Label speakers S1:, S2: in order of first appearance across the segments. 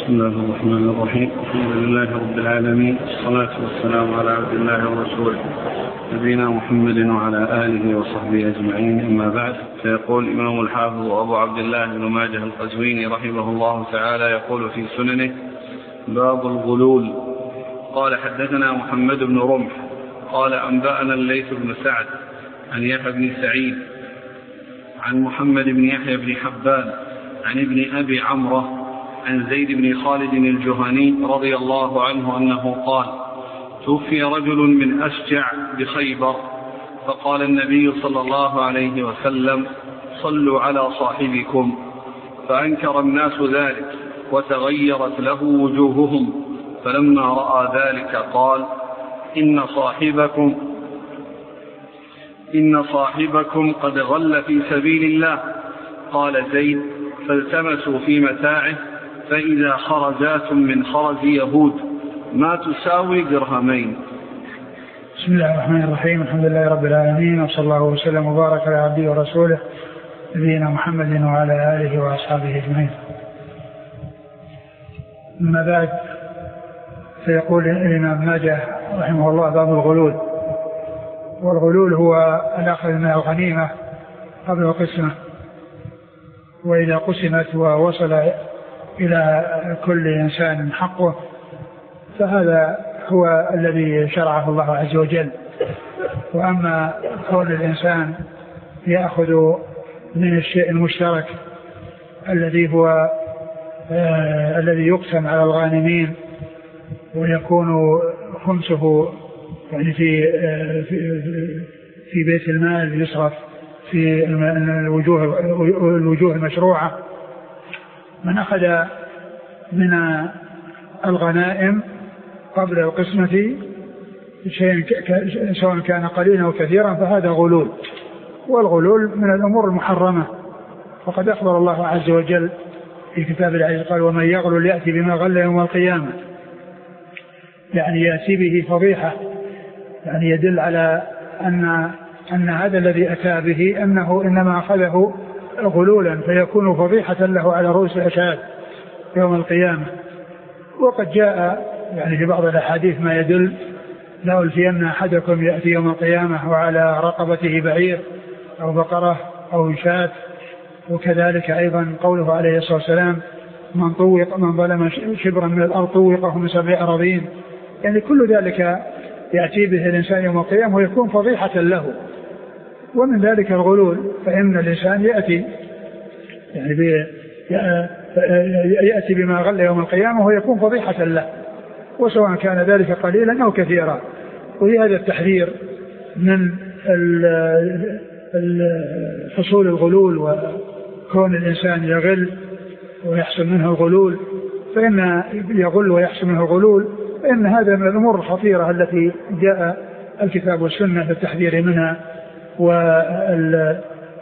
S1: بسم الله الرحمن الرحيم. الحمد لله رب العالمين، والصلاة والسلام على عبد الله ورسوله نبينا محمد وعلى آله وصحبه أجمعين، أما بعد. فيقول الإمام الحافظ أبو عبد الله بن ماجه القزويني رحمه الله تعالى يقول في سننه: باب الغلول. قال: حدثنا محمد بن رمح قال: أنبأنا الليث بن سعد عن يحيى بن سعيد عن محمد بن يحيى بن حبان عن ابن أبي عمرو عن زيد بن خالد الجهني رضي الله عنه أنه قال: توفي رجل من أشجع بخيبر، فقال النبي صلى الله عليه وسلم: صلوا على صاحبكم. فأنكر الناس ذلك وتغيرت له وجوههم، فلما رأى ذلك قال: إن صاحبكم قد غل في سبيل الله. قال زيد: فالتمسوا في متاعه فإذا خرجات من خرز يهود ما تساوي درهمين.
S2: بسم الله الرحمن الرحيم. الحمد لله رب العالمين، وصلى الله وسلم وبارك على عبده ورسوله نبينا محمد وعلى آله وأصحابه أجمعين. أما بعد، فيقول الإمام ماجه رحمه الله: باب الغلول. والغلول هو الأخذ من الغنيمة قبل القسمة، وإذا قسمت ووصل إلى كل إنسان حقه فهذا هو الذي شرعه الله عز وجل. وأما كون الإنسان يأخذ من الشيء المشترك الذي هو الذي يقسم على الغانمين ويكون خمسه يعني في بيت المال يصرف في الوجوه المشروعة، من أخذ من الغنائم قبل القسمة شيئا سواء كان قليلا أو كثيرا فهذا غلول، والغلول من الأمور المحرمة. وقد أخبر الله عز وجل في كتاب العزيز قال: ومن يغلل يأتي بما غل يوم القيامة، يعني يأتي به فضيحة، يعني يدل على أن هذا الذي أتى به أنه إنما أخذه غلولا فيكون فضيحة له على رؤوس الأشهاد يوم القيامة. وقد جاء يعني في بعض الأحاديث ما يدل: لا ألفين أحدكم يأتي يوم القيامة وعلى رقبته بعير أو بقرة أو شاة. وكذلك أيضا قوله عليه الصلاة والسلام: من ظلم شبرا من الأرض طوقه من 7 أراضين. يعني كل ذلك يأتي به الإنسان يوم القيامة ويكون فضيحة له. ومن ذلك الغلول، فإن الإنسان يأتي بما غل يوم القيامة ويكون فضيحة له، وسواء كان ذلك قليلا أو كثيرا. وهي هذا التحذير من حصول الغلول، وكون الإنسان يغل ويحصل منه الغلول، فإن يغل ويحصل منه الغلول فإن هذا من الأمور الخطيرة التي جاء الكتاب والسنة للتحذير منها والحث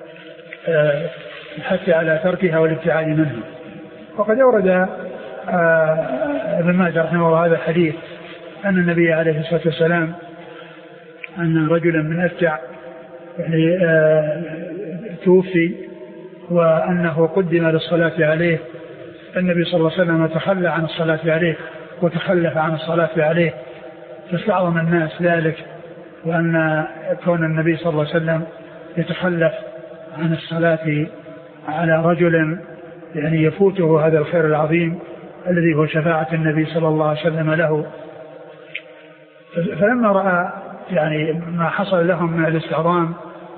S2: على تركها والابتعاد منها. وقد أورد ابن ماجه رحمه الله هذا الحديث أن النبي عليه الصلاة والسلام أن رجلا من أشجع يعني توفي، وأنه قدم للصلاة عليه. النبي صلى الله عليه وسلم تخلى عن الصلاة عليه وتخلف عن الصلاة عليه، فاستعظم الناس ذلك، وأن كون النبي صلى الله عليه وسلم يتخلف عن الصلاة على رجل يعني يفوته هذا الخير العظيم الذي هو شفاعة النبي صلى الله عليه وسلم له. فلما رأى يعني ما حصل لهم من الاستعظام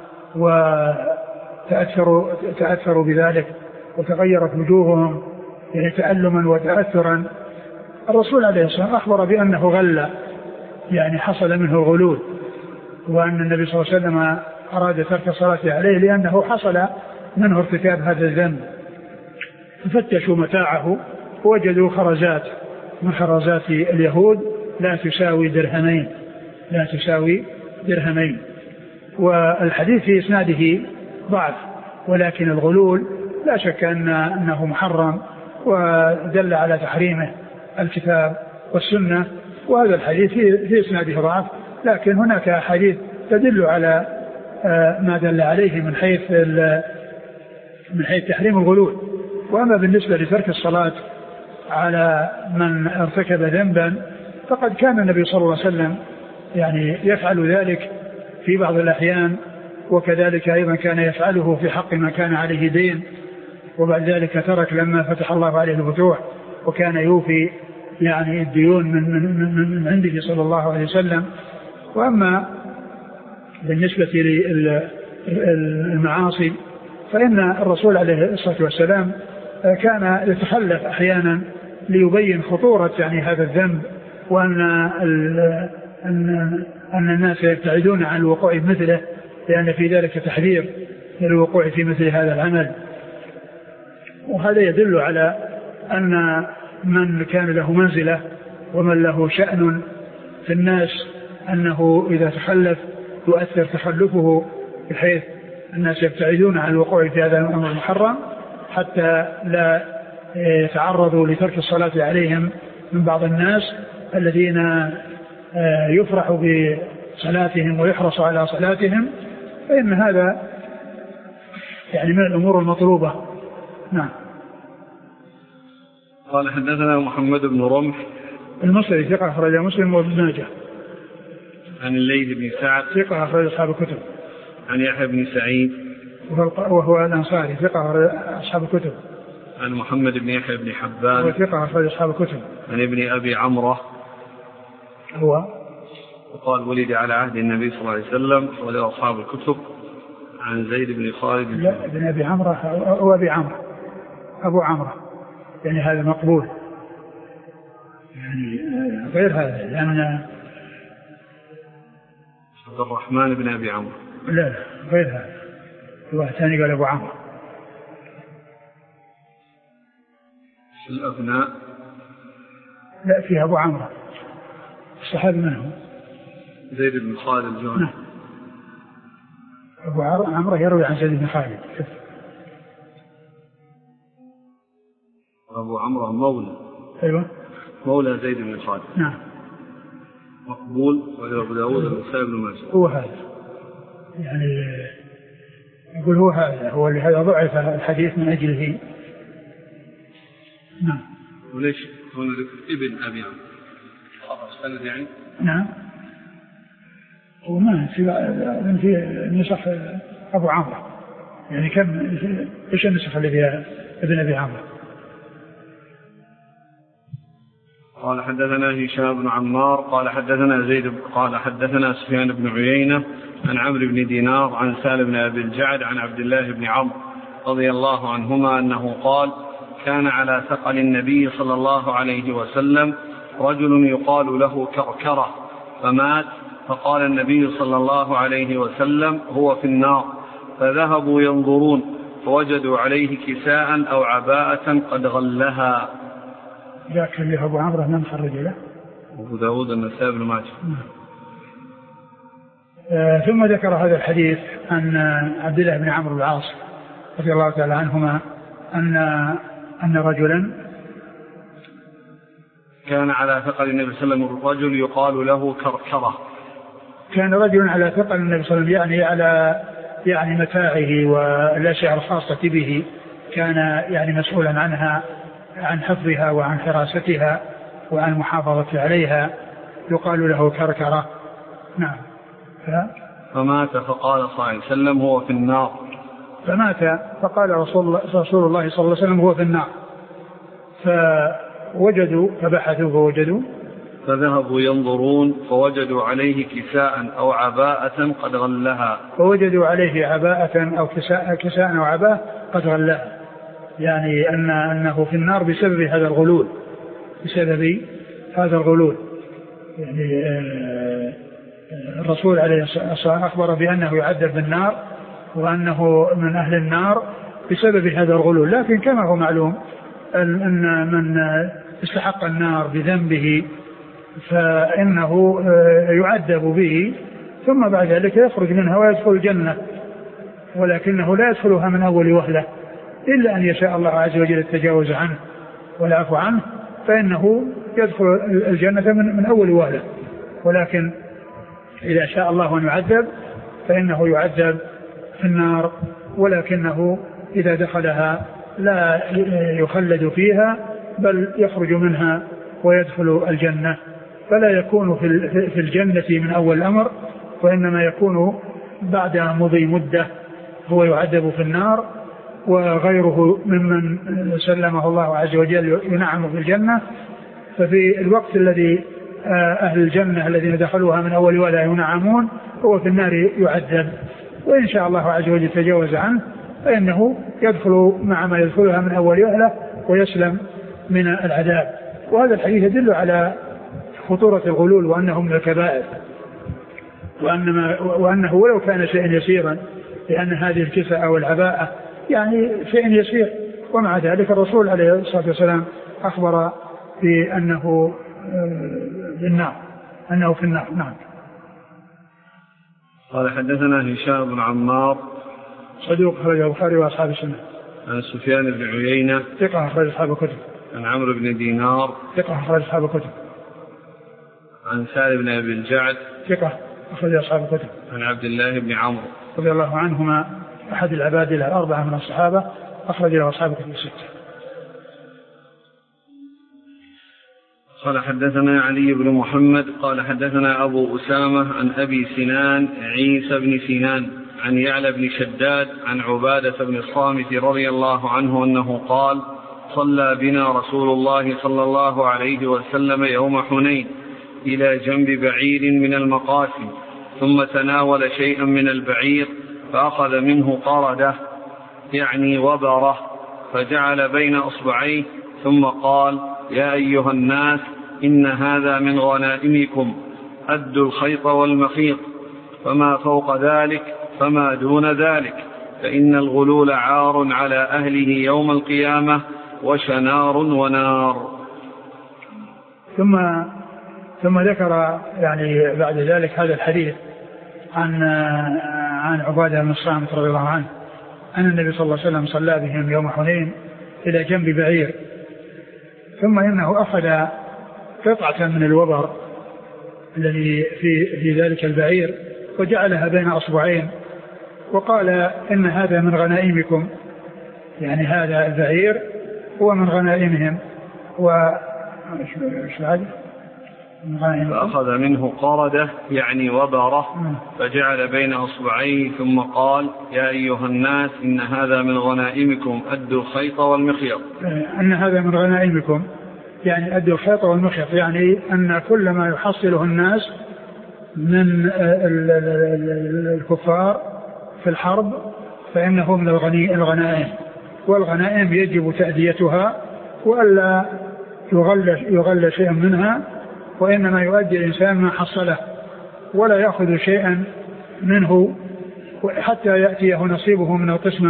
S2: وتأثروا بذلك وتغيرت وجوههم يعني تألما وتأثرا، الرسول عليه الصلاة والسلام أخبر بأنه غل، يعني حصل منه غلول، وأن النبي صلى الله عليه وسلم أراد ترك الصلاة عليه لأنه حصل منه ارتكاب هذا الذنب. ففتشوا متاعه ووجدوا خرزات من خرزات اليهود لا تساوي درهمين. والحديث في إسناده ضعف، ولكن الغلول لا شك أنه محرم ودل على تحريمه الكتاب والسنة. وهذا الحديث في إسناده ضعف، لكن هناك حديث تدل على ما دل عليه من حيث تحريم الغلول. وأما بالنسبة لترك الصلاة على من ارتكب ذنبا، فقد كان النبي صلى الله عليه وسلم يعني يفعل ذلك في بعض الأحيان، وكذلك أيضا كان يفعله في حق من كان عليه دين، وبعد ذلك ترك لما فتح الله عليه الفتوح، وكان يوفي يعني الديون من عنده صلى الله عليه وسلم. وأما بالنسبة للمعاصي فإن الرسول عليه الصلاة والسلام كان يتخلف أحيانا ليبين خطورة يعني هذا الذنب، وأن الناس يبتعدون عن الوقوع مثله، لأن في ذلك تحذير للوقوع في مثل هذا العمل. وهذا يدل على أن من كان له منزلة ومن له شأن في الناس أنه إذا تخلف يؤثر تخلفه بحيث الناس يبتعدون عن الوقوع في هذا الأمر المحرم حتى لا يتعرضوا لترك الصلاة عليهم من بعض الناس الذين يفرح بصلاتهم ويحرص على صلاتهم، فإن هذا يعني من الأمور المطلوبة. نعم.
S1: قال حدثنا محمد بن رمح
S2: المصري ثقة أخرج مسلم وابن ماجه.
S1: عن الليث بن سعد
S2: ثقة أخرج أصحاب الكتب.
S1: عن يحيى بن سعيد
S2: وهو الأنصاري ثقة أخرج أصحاب الكتب.
S1: عن محمد بن يحيى بن حبان
S2: وهو ثقة أخرج أصحاب الكتب.
S1: عن ابن أبي عمرة وقال ولد على عهد النبي صلى الله عليه وسلم وله أصحاب الكتب. عن زيد بن خالد
S2: لا ابن أبي عمرة هو أبي عمرو أبو عمرو، يعني هذا مقبول، يعني غير هذا لأن
S1: عبد الرحمن بن أبي عمرو
S2: لا غير هذا، واحد ثاني قال أبو عمرو.
S1: الأبناء
S2: لا فيها أبو عمرو. الصحابي من هو؟
S1: زيد بن خالد الجهني.
S2: نعم. أبو عمرو يروي عن زيد بن خالد.
S1: أبو عمرو مولى.
S2: أيوة
S1: مولى زيد بن خالد.
S2: نعم.
S1: مقبول وله أبو داود والنسائي بن ماجه.
S2: هو هذا يعني يقول هو هذا هو اللي هذا ضعف الحديث من أجله. نعم.
S1: وليش هنا ذكر ابن أبي عمرو سند يعني؟
S2: نعم. وما في نسخ أبو عمرو، يعني كم إيش النسخ اللي فيها ابن أبي عمرو؟
S1: قال حدثنا هشام بن عمار قال حدثنا زيد قال حدثنا سفيان بن عيينة عن عمرو بن دينار عن سالم بن أبي الجعد عن عبد الله بن عمرو رضي الله عنهما أنه قال كان على ثقل النبي صلى الله عليه وسلم رجل يقال له كركرة فمات، فقال النبي صلى الله عليه وسلم هو في النار، فذهبوا ينظرون فوجدوا عليه كساء أو عباءة قد غلها.
S2: ذاك اللي أبو عمرو من خرج له؟
S1: أبو داود النسائي بن ماجه.
S2: ثم ذكر هذا الحديث عن عبد الله بن عمرو بن العاص رضي الله تعالى عنهما أن رجلا
S1: كان على ثقل النبي صلى الله عليه وسلم رجل يقال له كركرة.
S2: كان رجل على ثقل النبي صلى الله عليه وسلم يعني على يعني متاعه والأشياء الخاصة به، كان يعني مسؤولا عنها، عن حفظها وعن حراستها وعن محافظة عليها، يقال له كركرة. نعم.
S1: فمات فقال صلى الله عليه وسلم هو في النار.
S2: فمات فقال رسول الله صلى الله عليه وسلم هو في النار، فوجدوا فبحثوا فوجدوا
S1: فذهبوا ينظرون فوجدوا عليه كساء أو عباءة قد غلها.
S2: فوجدوا عليه عباءة أو كساء أو عباءة قد غلها، يعني أنه في النار بسبب هذا الغلول، بسبب هذا الغلول. يعني الرسول عليه الصلاة والسلام أخبر بأنه يعذب بالنار وأنه من أهل النار بسبب هذا الغلول، لكن كما هو معلوم أن من استحق النار بذنبه فإنه يعذب به ثم بعد ذلك يخرج منها ويدخل الجنة، ولكنه لا يدخلها من أول وهلة إلا أن يشاء الله عز وجل التجاوز عنه والعفو عنه، فإنه يدخل الجنة من أول وهلة. ولكن إذا شاء الله أن يعذب فإنه يعذب في النار، ولكنه إذا دخلها لا يخلد فيها بل يخرج منها ويدخل الجنة، فلا يكون في الجنة من أول الأمر، وإنما يكون بعد مضي مدة هو يعذب في النار، وغيره ممن سلمه الله عز وجل ينعم في الجنة. ففي الوقت الذي أهل الجنة الذين دخلوها من أول ولا ينعمون هو في النار يعذب، وإن شاء الله عز وجل تجاوز عنه فإنه يدخل مع ما يدخلها من أول وهلة ويسلم من العذاب. وهذا الحديث يدل على خطورة الغلول وأنه من الكبائر، وأنه ولو كان شيء يسيرا، لأن هذه الكساء أو العباءة يعني شيء يسير، ومع ذلك الرسول عليه الصلاة والسلام أخبر بأنه بالنار، أنه في النار. نعم.
S1: قال حدثنا هشام بن عمار
S2: صدوق أخرجه البخاري وأصحاب السنة.
S1: عن سفيان بن عيينة
S2: ثقة أخرج أصحاب الكتب.
S1: عن عمرو بن دينار
S2: ثقة أخرج أصحاب الكتب.
S1: عن سالم بن أبي الجعد
S2: ثقة أخرج أصحاب الكتب.
S1: عن عبد الله بن عمرو
S2: رضي الله عنهما أحد العباد الأربعة من الصحابة، أخرج له أصحاب الكتب الستة.
S1: قال حدثنا علي بن محمد قال حدثنا أبو أسامة عن أبي سنان عيسى بن سنان عن يعلى بن شداد عن عبادة بن الصامت رضي الله عنه أنه قال: صلى بنا رسول الله صلى الله عليه وسلم يوم حنين إلى جنب بعير من المقاسم، ثم تناول شيئا من البعير فأخذ منه قردة يعني وبره، فجعل بين أصبعيه ثم قال: يا أيها الناس إن هذا من غنائمكم، أدوا الخيط والمخيط، فما فوق ذلك فما دون ذلك، فإن الغلول عار على أهله يوم القيامة وشنار ونار.
S2: ثم ذكر يعني بعد ذلك هذا الحديث عن عبادة بن الصامت رضي الله عنه أن النبي صلى الله عليه وسلم صلى بهم يوم حنين إلى جنب بعير، ثم إنه أخذ قطعة من الوبر الذي في ذلك البعير وجعلها بين أصبعين وقال: إن هذا من غنائمكم، يعني هذا البعير هو من غنائمهم.
S1: فأخذ منه قردة يعني وبره، فجعل بين أصبعيه ثم قال: يا أيها الناس إن هذا من غنائمكم، أدوا الخيط والمخيط.
S2: أن هذا من غنائمكم يعني أدوا الخيط والمخيط، يعني أن كل ما يحصله الناس من الكفار في الحرب فإنه من الغنائم، والغنائم يجب تأديتها وألا يغل شيئا منها، وإنما يؤدي الإنسان ما حصله ولا يأخذ شيئا منه حتى يأتيه نصيبه من القسمة،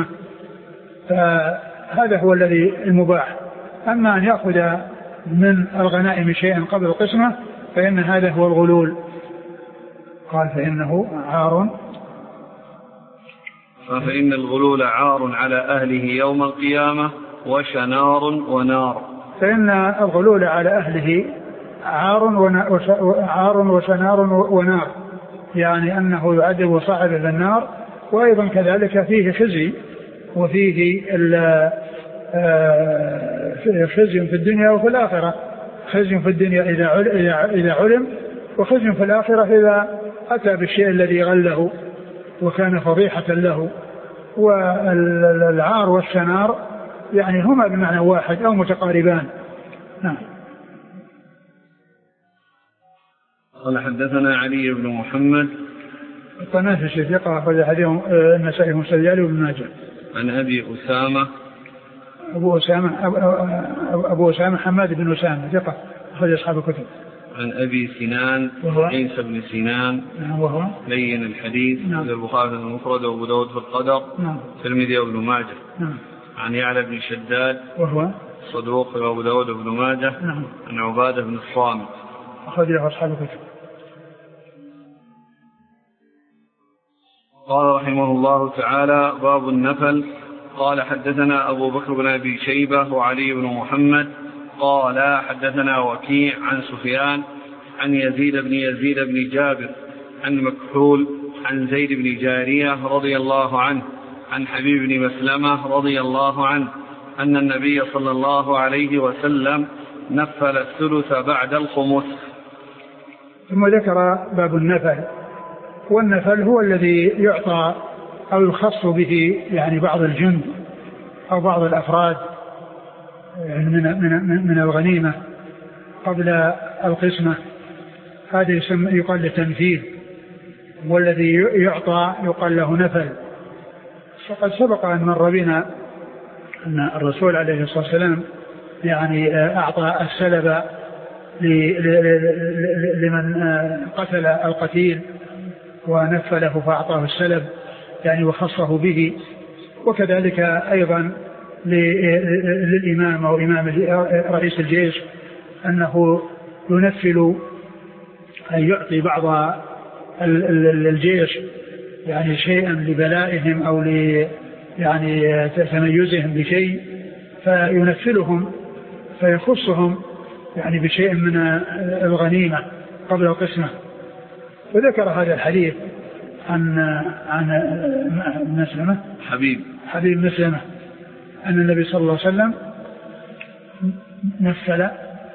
S2: فهذا هو الذي المباح. أما أن يأخذ من الغنائم شيئا قبل القسمة فإن هذا هو الغلول. قال: فإنه عار،
S1: فإن الغلول عار على أهله يوم القيامة وشنار ونار.
S2: فإن الغلول على أهله عار وشنار ونار، يعني أنه يعذب صاحبه بالنار، وأيضا كذلك فيه خزي، وفيه خزي في الدنيا وفي الآخرة. خزي في الدنيا إذا علم، وخزي في الآخرة إذا أتى بالشيء الذي غله وكان فضيحة له. والعار والشنار يعني هما بمعنى واحد أو متقاربان. نعم.
S1: قال حدثنا علي بن محمد
S2: الطنافسي ثقة أخرج حديثه النسائي والسجالي وابن ماجه.
S1: عن أبي أسامة
S2: أبو أسامة حماد بن أسامة ثقة أخرج أصحاب الكتب.
S1: عن أبي سنان عيسى بن سنان
S2: وهو
S1: لين الحديث، البخاري المفرد وأبو داود في القدر، الترمذي وابن ماجه. عن يعلى بن شداد
S2: وهو
S1: صدوق وأبو داود وابن ماجه. عن عبادة بن الصامت
S2: أخرج له أصحاب الكتب.
S1: قال رحمه الله تعالى: باب النفل. قال حدثنا أبو بكر بن أبي شيبة وعلي بن محمد قال حدثنا وكيع عن سفيان عن يزيد بن جابر عن مكحول عن زيد بن جارية رضي الله عنه عن حبيب بن مسلمة رضي الله عنه أن النبي صلى الله عليه وسلم نفل الثلث بعد الخمس.
S2: ثم ذكر باب النفل، والنفل هو الذي يعطى أو يخص به يعني بعض الجند أو بعض الأفراد من الغنيمة قبل القسمة، هذا يقال له تنفيذ، والذي يعطى يقال له نفل. فقد سبق أن مر بنا أن الرسول عليه الصلاة والسلام يعني أعطى السلب لمن قتل القتيل ونفله فأعطاه السلب يعني وخصه به، وكذلك أيضا للإمام أو إمام رئيس الجيش أنه ينفل أن يعطي بعض الجيش يعني شيئا لبلائهم أو يعني تميزهم بشيء، فينفلهم فيخصهم يعني بشيء من الغنيمة قبل القسمة. وذكر هذا الحديث عن مسلمة حبيب مسلمة أن النبي صلى الله عليه وسلم نفل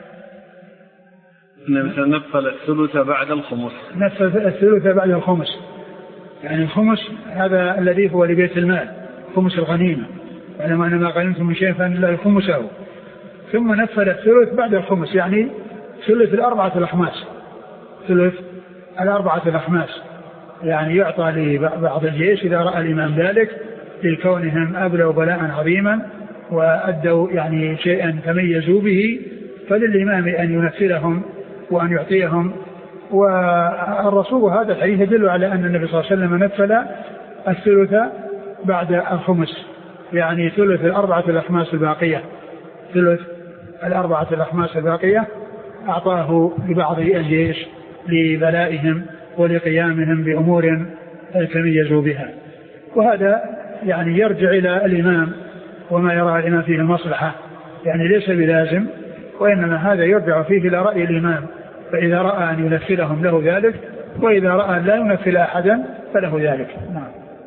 S1: الثلث بعد الخمس.
S2: نفل الثلث بعد الخمس، يعني الخمس هذا الذي هو لبيت المال، خمس الغنيمة، ولما أن ما غنمتم من شيء فإن الله خمسه. ثم نفل الثلث بعد الخمس، يعني ثلث الأربعة الأخماس، ثلث الأربعة الأخماس، يعني يعطى لبعض الجيش إذا رأى الإمام ذلك لكونهم أبلوا بلاء عظيما وأدوا يعني شيئا تميزوا به، فللإمام أن ينفلهم وأن يعطيهم. والرسول هذا الحديث يدل على أن النبي صلى الله عليه وسلم نفل الثلث بعد الخمس، يعني ثلث الأربعة الأخماس الباقية، ثلث الأربعة الأخماس الباقية أعطاه لبعض الجيش لبلائهم ولقيامهم بأمور تميزوا بها. وهذا يعني يرجع إلى الإمام وما يرى الإمام فيه المصلحة، يعني ليس بلازم، وإنما هذا يرجع فيه إلى رأي الإمام، فإذا رأى أن ينفلهم له ذلك، وإذا رأى أن لا ينفل أحدا فله ذلك. نعم.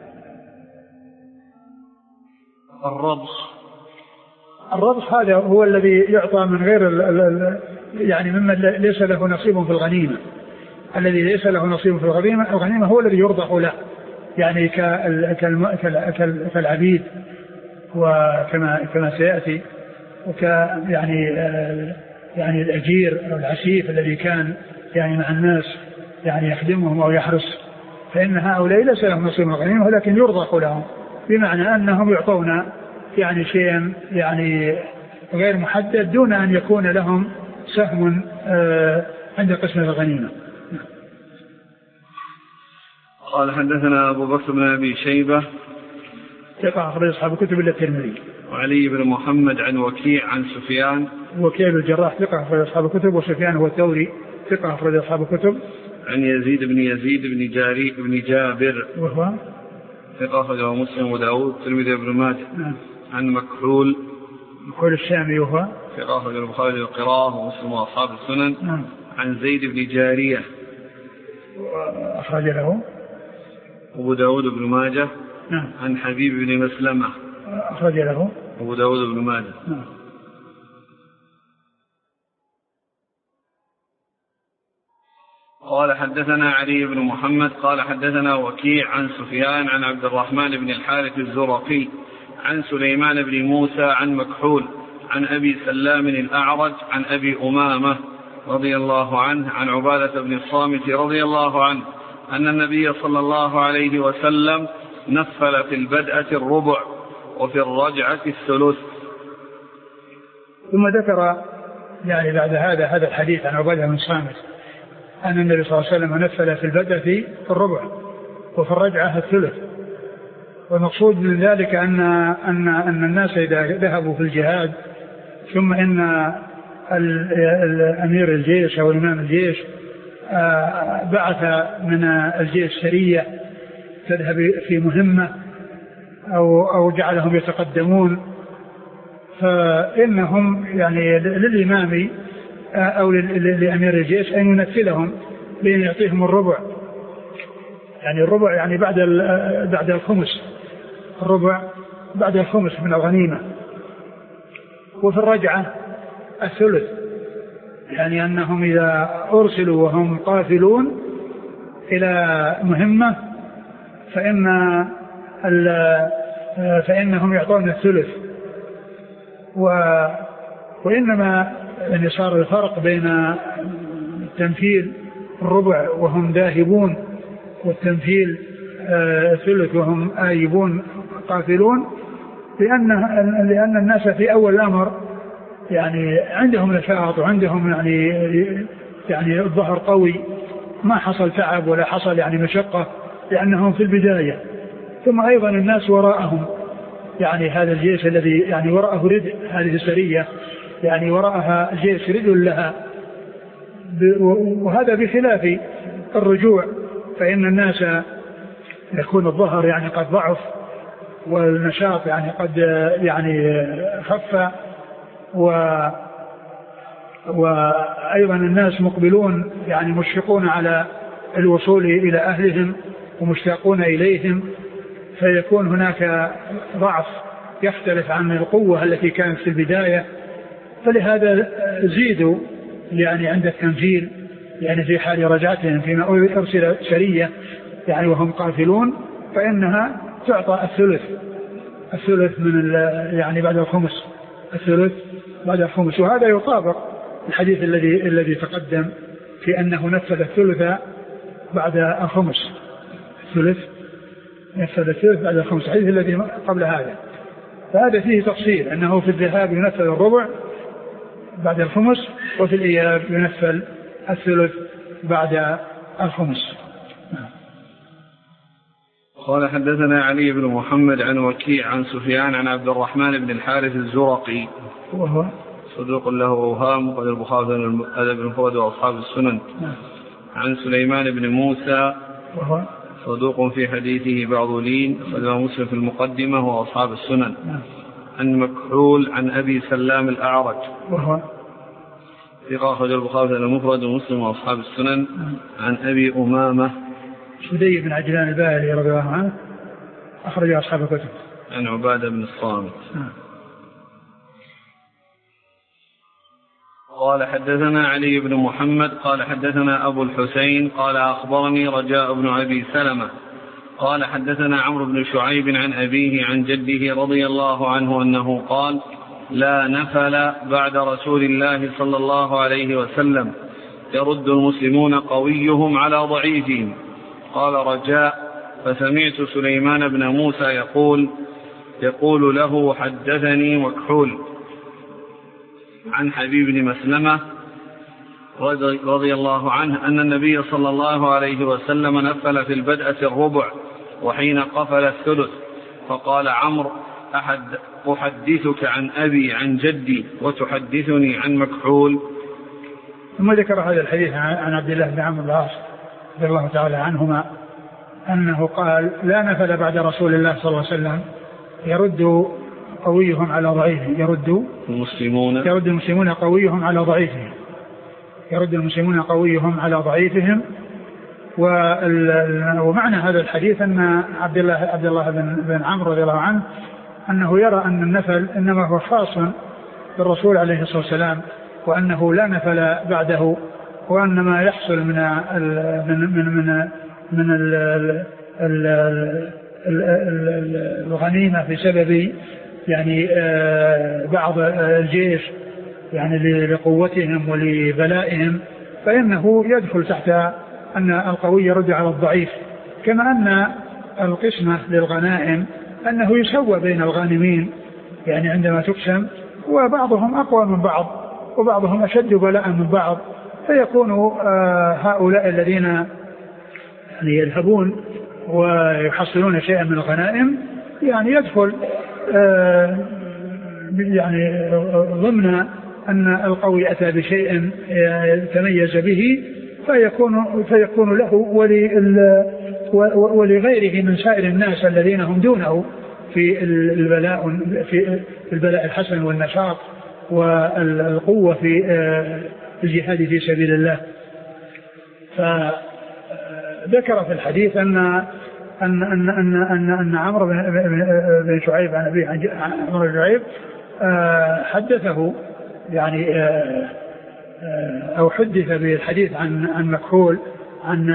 S2: الربح هذا هو الذي يعطى من غير يعني ممن ليس له نصيب في الغنيمة. الذي ليس له نصيب في الغنيمة هو الذي يرضح له، يعني كالعبيد وكما سيأتي، يعني الأجير أو العسيف الذي كان يعني مع الناس يعني يخدمهم أو يحرس، فإن هؤلاء ليس لهم نصيب من الغنيمة، ولكن يرضح لهم، بمعنى أنهم يعطون يعني شيئا يعني غير محدد دون أن يكون لهم سهم عند قسم الغنيمة.
S1: قال حدثنا أبو بكر بن أبي شيبة
S2: ثقة أخرج أصحاب الكتب إلا الترمذي.
S1: وعلي بن محمد عن وكيع عن سفيان.
S2: وكيع بن الجراح ثقة أخرج أصحاب الكتب، وسفيان هو الثوري ثقة أخرج أصحاب الكتب.
S1: عن يزيد بن جاري بن جابر
S2: وهو
S1: ثقة أخرجه مسلم وداود والترمذي بن ماجه. عن مكحول
S2: الشامي وهو
S1: ثقة أخرجه البخاري القراءة ومسلم وأصحاب السنن. عن زيد بن جارية
S2: أخرج له
S1: أبو داود بن ماجه. عن حبيب بن مسلمة
S2: أخرج له
S1: أبو داود بن ماجه. قال حدثنا علي بن محمد قال حدثنا وكيع عن سفيان عن عبد الرحمن بن الحارث الزرقي عن سليمان بن موسى عن مكحول عن أبي سلام الأعرج عن أبي أمامة رضي الله عنه عن عبادة بن الصامت رضي الله عنه أن النبي صلى الله عليه وسلم نفل في البدءة الربع وفي الرجعة الثلث.
S2: ثم ذكر يعني بعد هذا الحديث عن عبادة بن الصامت أن النبي صلى الله عليه وسلم نفل في البدءة الربع وفي الرجعة الثلث. والمقصود من ذلك أن الناس إذا ذهبوا في الجهاد ثم إن الأمير الجيش أو إمام الجيش بعث من الجيش سرية تذهب في مهمة أو جعلهم يتقدمون، فإنهم يعني للإمام أو لأمير الجيش أن ينفلهم بأن يعطيهم الربع، يعني الربع يعني بعد الخمس، الربع بعد الخمس من الغنيمة، وفي الرجعة الثلث، يعني أنهم إذا أرسلوا وهم قافلون إلى مهمة فإنهم يعطون الثلث. وإنما يعني صار الفرق بين تمثيل الربع وهم ذاهبون والتمثيل الثلث وهم آيبون قافلون، لأن الناس في أول الأمر يعني عندهم نشاط وعندهم يعني الظهر قوي، ما حصل تعب ولا حصل يعني مشقة لأنهم في البداية. ثم أيضا الناس وراءهم، يعني هذا الجيش الذي يعني وراءه ردء، هذه السرية يعني وراءها جيش ردء لها، وهذا بخلاف الرجوع، فإن الناس يكون الظهر يعني قد ضعف والنشاط يعني قد يعني خف، وأيضا الناس مقبلون يعني مشفقون على الوصول إلى أهلهم ومشتاقون إليهم، فيكون هناك ضعف يختلف عن القوة التي كانت في البداية. فلهذا زيدوا يعني عند التنزيل يعني في حال رجعتهم فيما أرسل سرية يعني وهم قافلون، فإنها تعطى الثلث من يعني بعد الخمس، الثلث بعد الخمس. وهذا يطابق الحديث الذي تقدم في أنه نفذ الثلث بعد الخمس، نفذ الثلث بعد الخمس، الحديث الذي قبل هذا. فهذا فيه تفصيل أنه في الذهاب ينفذ الربع بعد الخمس، وفي الإياب ينفذ الثلث بعد الخمس.
S1: قال حدثنا علي بن محمد عن وكيع عن سفيان عن عبد الرحمن بن الحارث الزرقي
S2: وهو
S1: صدوق له أوهام، وقد البخاري الأدب المفرد وأصحاب السنن. عن سليمان بن موسى
S2: وهو
S1: صدوق في حديثه بعض لين، وقد مسلم في المقدمة وأصحاب السنن. عن مكحول عن أبي سلام الأعرج
S2: وهو
S1: ثقة أخرج البخاري المفرد ومسلم وأصحاب السنن. عن أبي أمامة
S2: سدي بن عجلان الباهلي رضي الله عنه أخرج أصحاب الكتب.
S1: عن عبادة بن الصامت قال حدثنا علي بن محمد قال حدثنا أبو الحسين قال أخبرني رجاء بن أبي سلمة قال حدثنا عمرو بن شعيب عن أبيه عن جده رضي الله عنه أنه قال: لا نفل بعد رسول الله صلى الله عليه وسلم، يرد المسلمون قويهم على ضعيفهم. قال رجاء: فسمعت سليمان بن موسى يقول له: حدثني مكحول عن حبيب بن مسلمة رضي الله عنه أن النبي صلى الله عليه وسلم نفل في البدءة الربع وحين قفل الثلث. فقال عمرو: أحدثك عن أبي عن جدي وتحدثني عن مكحول.
S2: ثم ذكر هذا الحديث عن عبد الله بن عمرو بن العاص رضي الله تعالى عنهما أنه قال: لا نفل بعد رسول الله صلى الله عليه وسلم، يرد قويهم على ضعيفهم، يرد المسلمون قويهم على ضعيفهم، يرد المسلمون قويهم على ضعيفهم. ومعنى هذا الحديث أن عبد الله بن عمرو رضي الله عنه أنه يرى أن النفل إنما هو خاص بالرسول عليه الصلاة والسلام، وأنه لا نفل بعده، وأن ما يحصل من الغنيمة بسبب يعني بعض الجيش يعني لقوتهم ولبلائهم، فإنه يدخل تحت أن القوي يرد على الضعيف. كما أن القسمة للغنائم أنه يسوى بين الغانمين يعني عندما تقسم، وبعضهم أقوى من بعض وبعضهم أشد بلاء من بعض، فيكون هؤلاء الذين يعني يذهبون ويحصلون شيئا من الغنائم يعني يدخل يعني ضمن أن القوي أتى بشيء تميز به، فيكون له ولغيره من سائر الناس الذين هم دونه في البلاء الحسن والنشاط والقوة في الجهاد في سبيل الله. فذكر في الحديث أن عمرو بن شعيب عن أبيه عن عمرو بن شعيب حدثه يعني أو حدث بالحديث عن مكحول عن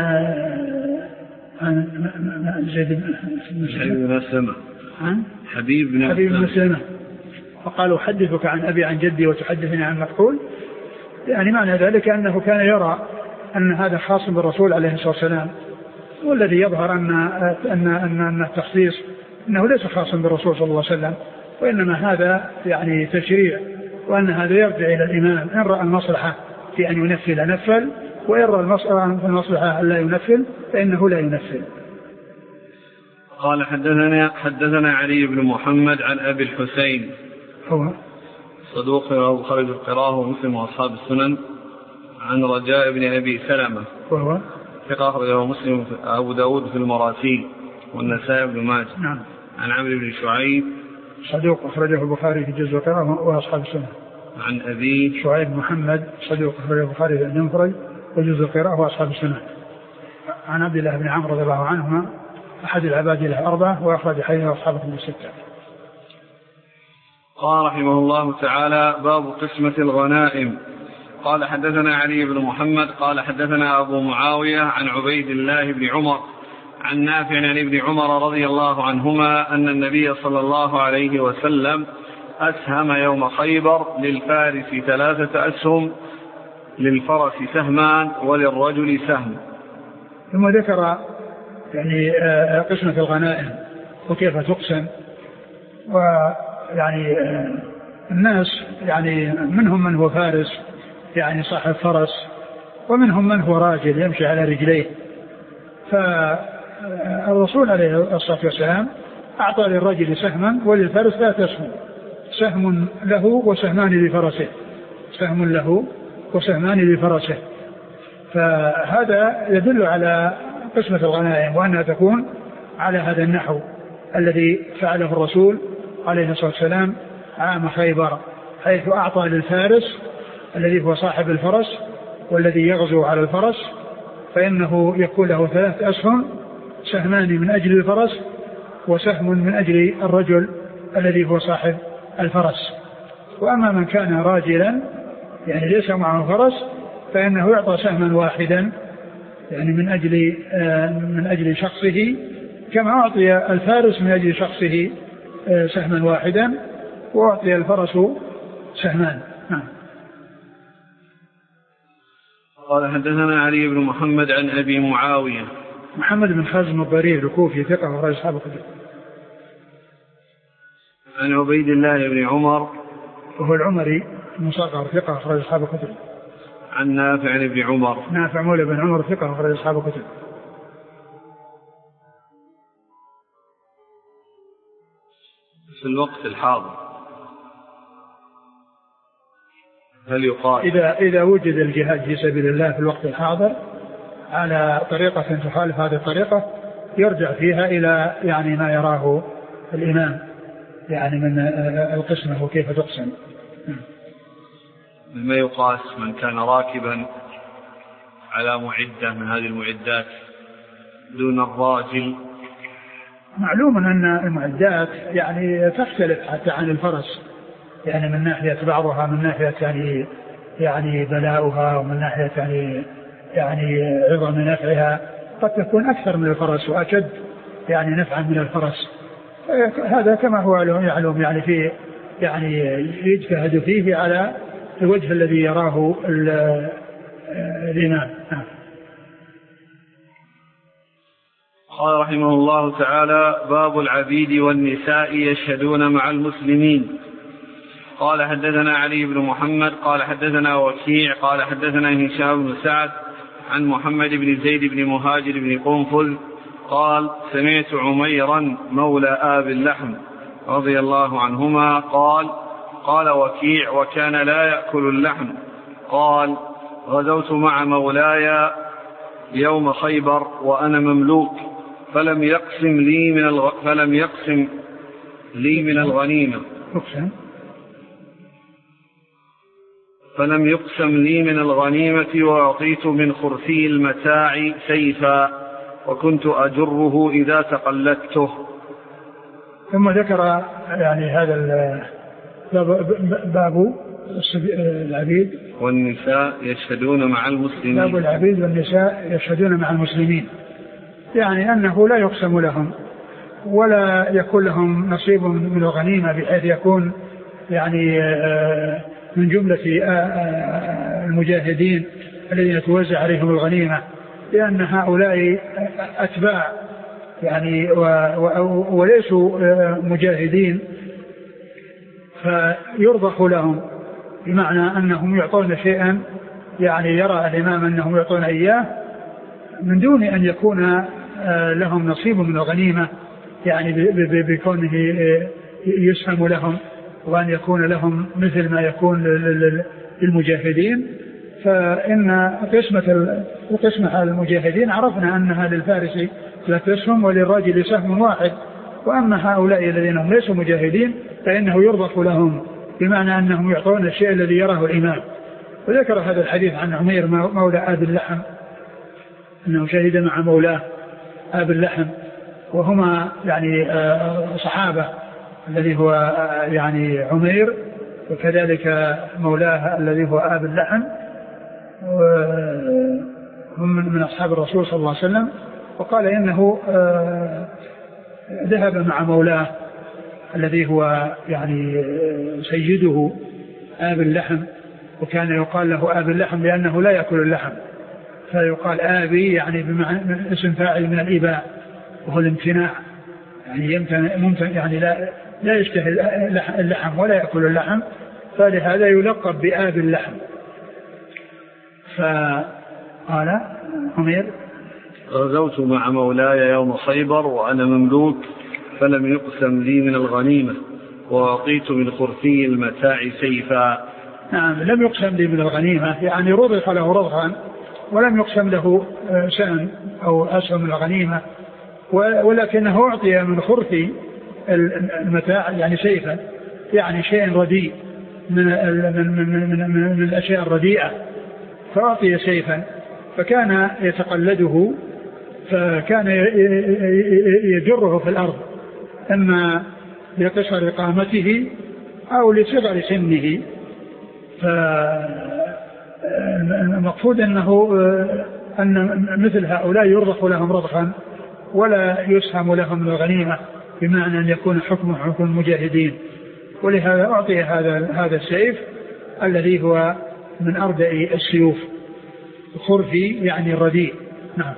S2: زيد بن
S1: مسلمة حبيب بن
S2: مسلمة، فقالوا حدثك عن أبي عن جدي وتحدثني عن مكحول. يعني معنى ذلك أنه كان يرى أن هذا خاص بالرسول عليه الصلاة والسلام، والذي يظهر أن التخصيص أنه ليس خاصا بالرسول صلى الله عليه وسلم، وإنما هذا يعني تشريع، وأن هذا يرجع إلى الإمام إن رأى المصلحة في أن ينفل نفل، وإن رأى المصلحة أن لا ينفل فإنه لا ينفل.
S1: قال حدثنا علي بن محمد عن أبي الحسين
S2: هو
S1: صدوق أبو خالد القراءة ومسلم وأصحاب السنن، عن رجاء بن أبي سلمة
S2: وهو
S1: ثقة أخرجه مسلم أبو داود في المراسيل والنسائي بن ماجه.
S2: نعم.
S1: عن عمرو بن شعيب
S2: صدوق أخرجه البخاري في جزء القراءة وأصحاب السنن.
S1: عن أبي
S2: شعيب محمد صدوق أخرجه البخاري في المفرد وجزء القراءة وأصحاب السنن. عن عبد الله بن عمرو رضي الله عنهما أحد العباد الأربعة وأخرج حديثه أصحاب الكتب الستة.
S1: قال رحمه الله تعالى: باب قسمة الغنائم. قال حدثنا علي بن محمد قال حدثنا أبو معاوية عن عبيد الله بن عمر عن نافع عن ابن عمر رضي الله عنهما أن النبي صلى الله عليه وسلم أسهم يوم خيبر للفارس 3 أسهم، للفرس سهمان وللرجل سهم.
S2: ثم ذكر يعني قسمة الغنائم وكيف تقسم. ويعني الناس يعني منهم من هو فارس يعني صاحب فرس، ومنهم من هو راجل يمشي على رجليه. فالرسول عليه الصلاة والسلام أعطى للرجل سهما وللفارس 3 أسهم، سهم له وسهمان لفرسه، سهم له وسهمان لفرسه. فهذا يدل على قسمة الغنائم وأنها تكون على هذا النحو الذي فعله الرسول عليه الصلاة والسلام عام خيبر، حيث أعطى للفارس الذي هو صاحب الفرس والذي يغزو على الفرس فإنه يكون له 3 أسهم، سهمان من أجل الفرس وسهم من أجل الرجل الذي هو صاحب الفرس. وأما من كان راجلا يعني ليس معه فرس فإنه يعطى سهما واحدا يعني من أجل شخصه، كما أعطي الفارس من أجل شخصه سهما واحدا وأعطي الفرس سهمان.
S1: قال حدثنا علي بن محمد عن أبي معاوية
S2: محمد بن خازم الضرير الكوفي ثقة وأخرج أصحاب الكتب.
S1: عن عبيد الله بن عمر
S2: وهو العمري المصغر ثقة أخرج أصحاب الكتب.
S1: عن نافع بن عمر
S2: نافع مولى بن عمر ثقة أخرج أصحاب الكتب.
S1: في الوقت الحاضر هل يقال
S2: إذا وجد الجهاد في سبيل الله في الوقت الحاضر على طريقة تخالف هذه الطريقة يرجع فيها إلى يعني ما يراه الإمام يعني من القسمة وكيف تقسم.
S1: ما يقاس من كان راكبا على معدة من هذه المعدات دون الراجل؟
S2: معلوم أن المعدات يعني تختلف حتى عن الفرس، يعني من ناحية بعضها من ناحية يعني بلاؤها، ومن ناحية يعني عظم نفعها قد تكون أكثر من الفرس وأشد يعني نفعا من الفرس. هذا كما هو يعلم يعني في يعني يجتهد فيه على الوجه الذي يراه الإمام.
S1: قال رحمه الله تعالى: باب العبيد والنساء يشهدون مع المسلمين. قال حدثنا علي بن محمد قال حدثنا وكيع قال حدثنا هشام بن سعد عن محمد بن زيد بن مهاجر بن قنفذ قال: سمعت عميرا مولى آب اللحم رضي الله عنهما قال وكيع: وكان لا يأكل اللحم. قال: غزوت مع مولاي يوم خيبر وأنا مملوك فلم يقسم لي من الغنيمة وأعطيت من خرفي المتاع سيفا وكنت أجره إذا تقلدته.
S2: ثم ذكر يعني هذا باب العبيد
S1: والنساء يشهدون مع المسلمين.
S2: باب العبيد والنساء يشهدون مع المسلمين، يعني أنه لا يقسم لهم ولا يكون لهم نصيب من الغنيمة بحيث يكون يعني من جملة المجاهدين الذين توزع عليهم الغنيمة، لأن هؤلاء أتباع يعني وليسوا مجاهدين، فيرضخ لهم بمعنى أنهم يعطون شيئا يعني يرى الإمام أنهم يعطون إياه من دون أن يكون لهم نصيب من الغنيمة، يعني بكونه يسهم لهم وأن يكون لهم مثل ما يكون للمجاهدين. فإن قسمة المجاهدين عرفنا أنها للفارس لا تسهم وللراجل سهم واحد، وأما هؤلاء الذين هم ليسوا مجاهدين فإنه يرضخ لهم بمعنى أنهم يعطون الشيء الذي يراه الإمام. وذكر هذا الحديث عن عمير مولى آب اللحم أنه شهد مع مولاه آب اللحم، وهما يعني صحابة، الذي هو يعني عمير وكذلك مولاه الذي هو آب اللحم، وهم من أصحاب الرسول صلى الله عليه وسلم. وقال إنه ذهب مع مولاه الذي هو يعني سيده آب اللحم، وكان يقال له آب اللحم لأنه لا يأكل اللحم، فيقال آبي يعني بمعنى اسم فاعل من الإباء وهو الامتناع، يعني ممكن يعني لا يشتهي اللحم ولا يأكل اللحم، فلهذا يلقب بآب اللحم. فقال عمير
S1: غزوت مع مولاي يوم خيبر وأنا مملوك فلم يقسم لي من الغنيمة وأعطيت من خرفي المتاع سيفا.
S2: نعم، لم يقسم لي من الغنيمة، يعني رضخ له رضخا ولم يقسم له سهم أو أسهم من الغنيمة، ولكنه أعطي من خرفي المتاع يعني سيفا، يعني شيء رديء من الأشياء الرديئة، فأعطي سيفا فكان يتقلده، فكان يجره في الأرض إما لقصر قامته أو لصغر سنه. فالمقصود أن مثل هؤلاء يرضخ لهم رضخا ولا يسهم لهم من الغنيمة، بمعنى أن يكون حكم حكم المجاهدين. ولهذا أعطي هذا السيف الذي هو من أردأ السيوف، خرفي يعني الرديء. نعم.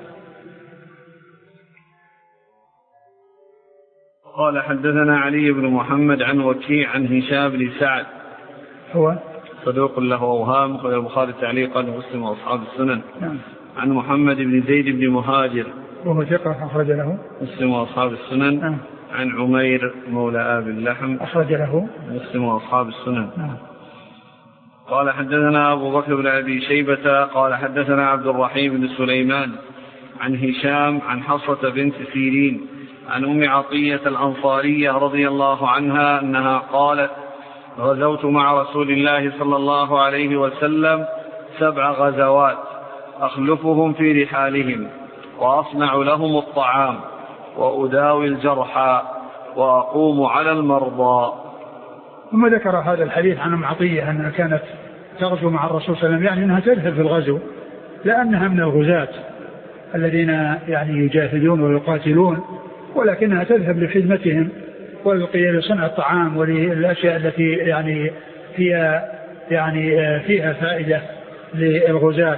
S1: قال حدثنا علي بن محمد عن وكيع عن هشام بن سعد
S2: هو
S1: صدوق له أوهام، قال البخاري تعليقا ومسلم وأصحاب السنن.
S2: نعم.
S1: عن محمد بن زيد بن مهاجر
S2: وهو ثقة أخرج له
S1: مسلم وأصحاب السنن.
S2: نعم.
S1: عن عمير مولى آب اللحم
S2: أخرج له
S1: مسلم وأصحاب السنن.
S2: نعم.
S1: قال حدثنا أبو بكر بن أبي شيبة قال حدثنا عبد الرحيم بن سليمان عن هشام عن حصة بنت سيرين عن أم عطية الأنصارية رضي الله عنها أنها قالت غزوت مع رسول الله صلى الله عليه وسلم 7 غزوات أخلفهم في رحالهم وأصنع لهم الطعام وأداوي الجرحى وأقوم على المرضى.
S2: ثم ذكر هذا الحديث عن أم عطية أنها كانت تغزو مع الرسول صلى الله عليه وسلم، يعني أنها تذهب في الغزو لأنها من الغزاة الذين يعني يجاهدون ويقاتلون، ولكنها تذهب لخدمتهم ولصنع الطعام وللأشياء التي يعني فيها فائدة للغزاة.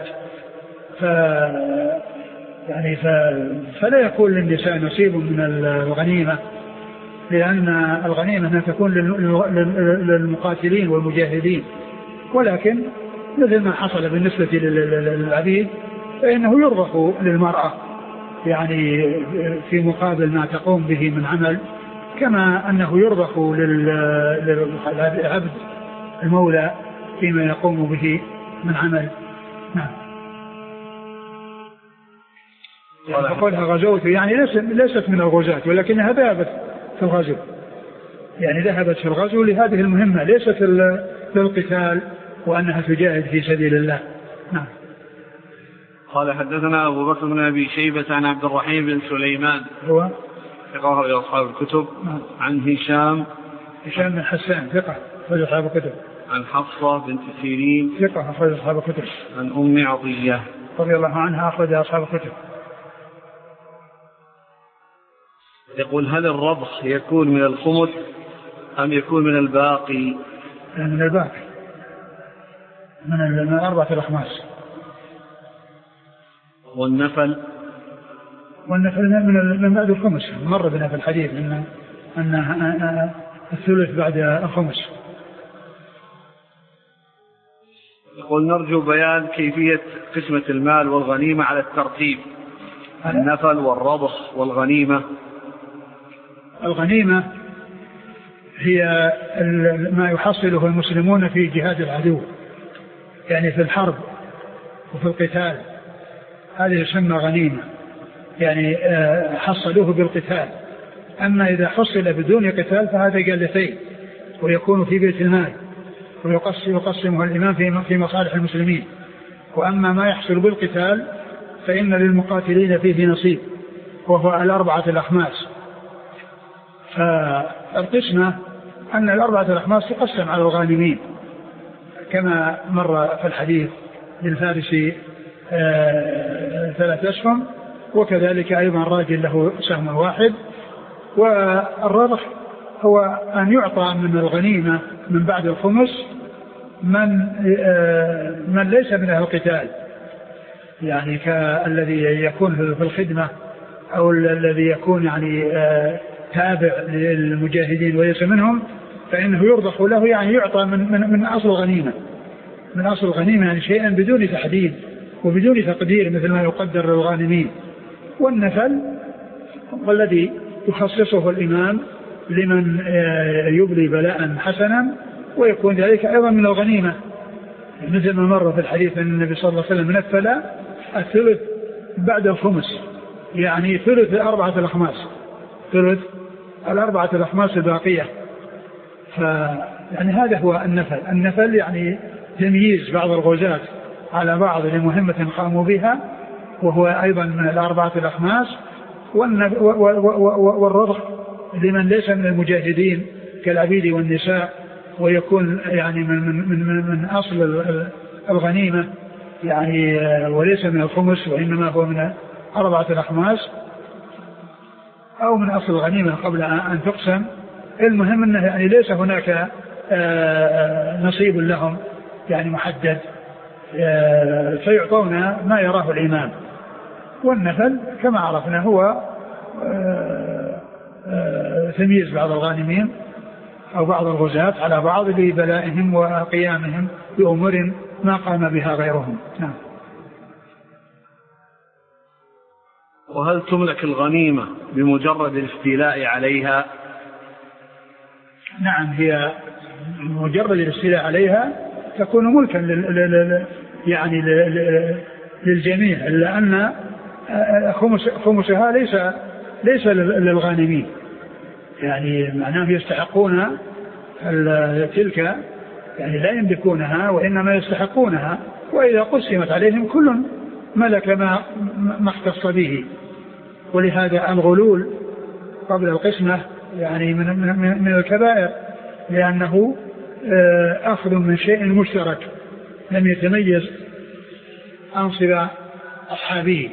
S2: فلا يكون للنساء نصيب من الغنيمة، لأن الغنيمة تكون للمقاتلين والمجاهدين، ولكن مثل ما حصل بالنسبة للعبيد فإنه يرضخ للمرأة يعني في مقابل ما تقوم به من عمل، كما أنه يرضخ للعبد المولى فيما يقوم به من عمل. نعم. فقولها غزوت يعني ليست من الغزاة، ولكنها ذهبت في الغزو، يعني ذهبت في الغزو لهذه المهمة، ليست للقتال وأنها تجاهد في سبيل الله. نعم.
S1: قال حدثنا أبو بكر بن أبي شيبة عن عبد الرحيم بن سليمان
S2: هو
S1: ثقة إلى أصحاب الكتب.
S2: نعم.
S1: عن هشام
S2: بن حسان ثقة أخرج أصحاب الكتب.
S1: عن حفصة بنت سيرين
S2: ثقة أخرج أصحاب الكتب.
S1: عن أم عطية
S2: رضي الله عنها أخرج أصحاب الكتب.
S1: يقول هل الرضخ يكون من الخمس أم يكون من الباقي؟
S2: من الباقي، من 4 الأخماس.
S1: والنفل
S2: من بعد الخمس، مر بنا في الحديث أن الثلث بعد الخمس.
S1: يقول نرجو بيان كيفية قسمة المال والغنيمة على الترتيب، النفل والرضخ والغنيمة.
S2: الغنيمة هي ما يحصله المسلمون في جهاد العدو، يعني في الحرب وفي القتال، هذه يسمى غنيمة، يعني حصلوه بالقتال. أما إذا حصل بدون قتال فهذا جلتين ويكون في بيت المال ويقسمه الإمام في مصالح المسلمين. وأما ما يحصل بالقتال فإن للمقاتلين فيه نصيب، وهو 4 الأخماس. فالقسمة أن 4 الأخماس تقسم على الغانمين كما مر في الحديث، للفارس 3 أسهم، وكذلك أيضا راجل له سهم واحد. والرضخ هو أن يعطى من الغنيمة من بعد الخمس من ليس من أهل القتال، يعني كالذي يكون في الخدمة أو الذي يكون يعني تابع للمجاهدين وليس منهم، فإنه يرضخ له، يعني يعطى من أصل الغنيمة، من أصل الغنيمة، يعني شيئا بدون تحديد وبدون تقدير مثل ما يقدر للغانمين. والنفل والذي يخصصه الإمام لمن يبلي بلاء حسنا، ويكون ذلك أيضا من الغنيمة، مثل ما مر في الحديث أن النبي صلى الله عليه وسلم نفل الثلث بعد الخمس، يعني ثلث 4 الأخماس، ثلث 4 الأخماس الباقية. يعني هذا هو النفل. النفل يعني تمييز بعض الغزاة على بعض لمهمة قاموا بها، وهو أيضا من 4 الأخماس. والرضخ لمن ليس من المجاهدين كالعبيد والنساء، ويكون يعني من أصل الغنيمة، يعني وليس من الخمس، وإنما هو من 4 الأخماس أو من أصل الغنيمة قبل أن تقسم. المهم أنه يعني ليس هناك نصيب لهم يعني محدد، فيعطون ما يراه الإمام. والنفل كما عرفنا هو تمييز بعض الغانمين أو بعض الغزاة على بعض لبلائهم وقيامهم بأمور ما قام بها غيرهم. نعم.
S1: وهل تملك الغنيمة بمجرد الاستيلاء عليها؟
S2: نعم، هي مجرد الاستيلاء عليها تكون ملكا يعني للجميع، إلا أن خمسها ليس للغانمين، يعني معناه يستحقون تلك، يعني لا يملكونها وإنما يستحقونها، وإذا قسمت عليهم كل ملك ما اختص به. ولهذا الغلول قبل القسمة يعني من الكبائر، لأنه أخذ من شيء مشترك لم يتميز أنصب أصحابه.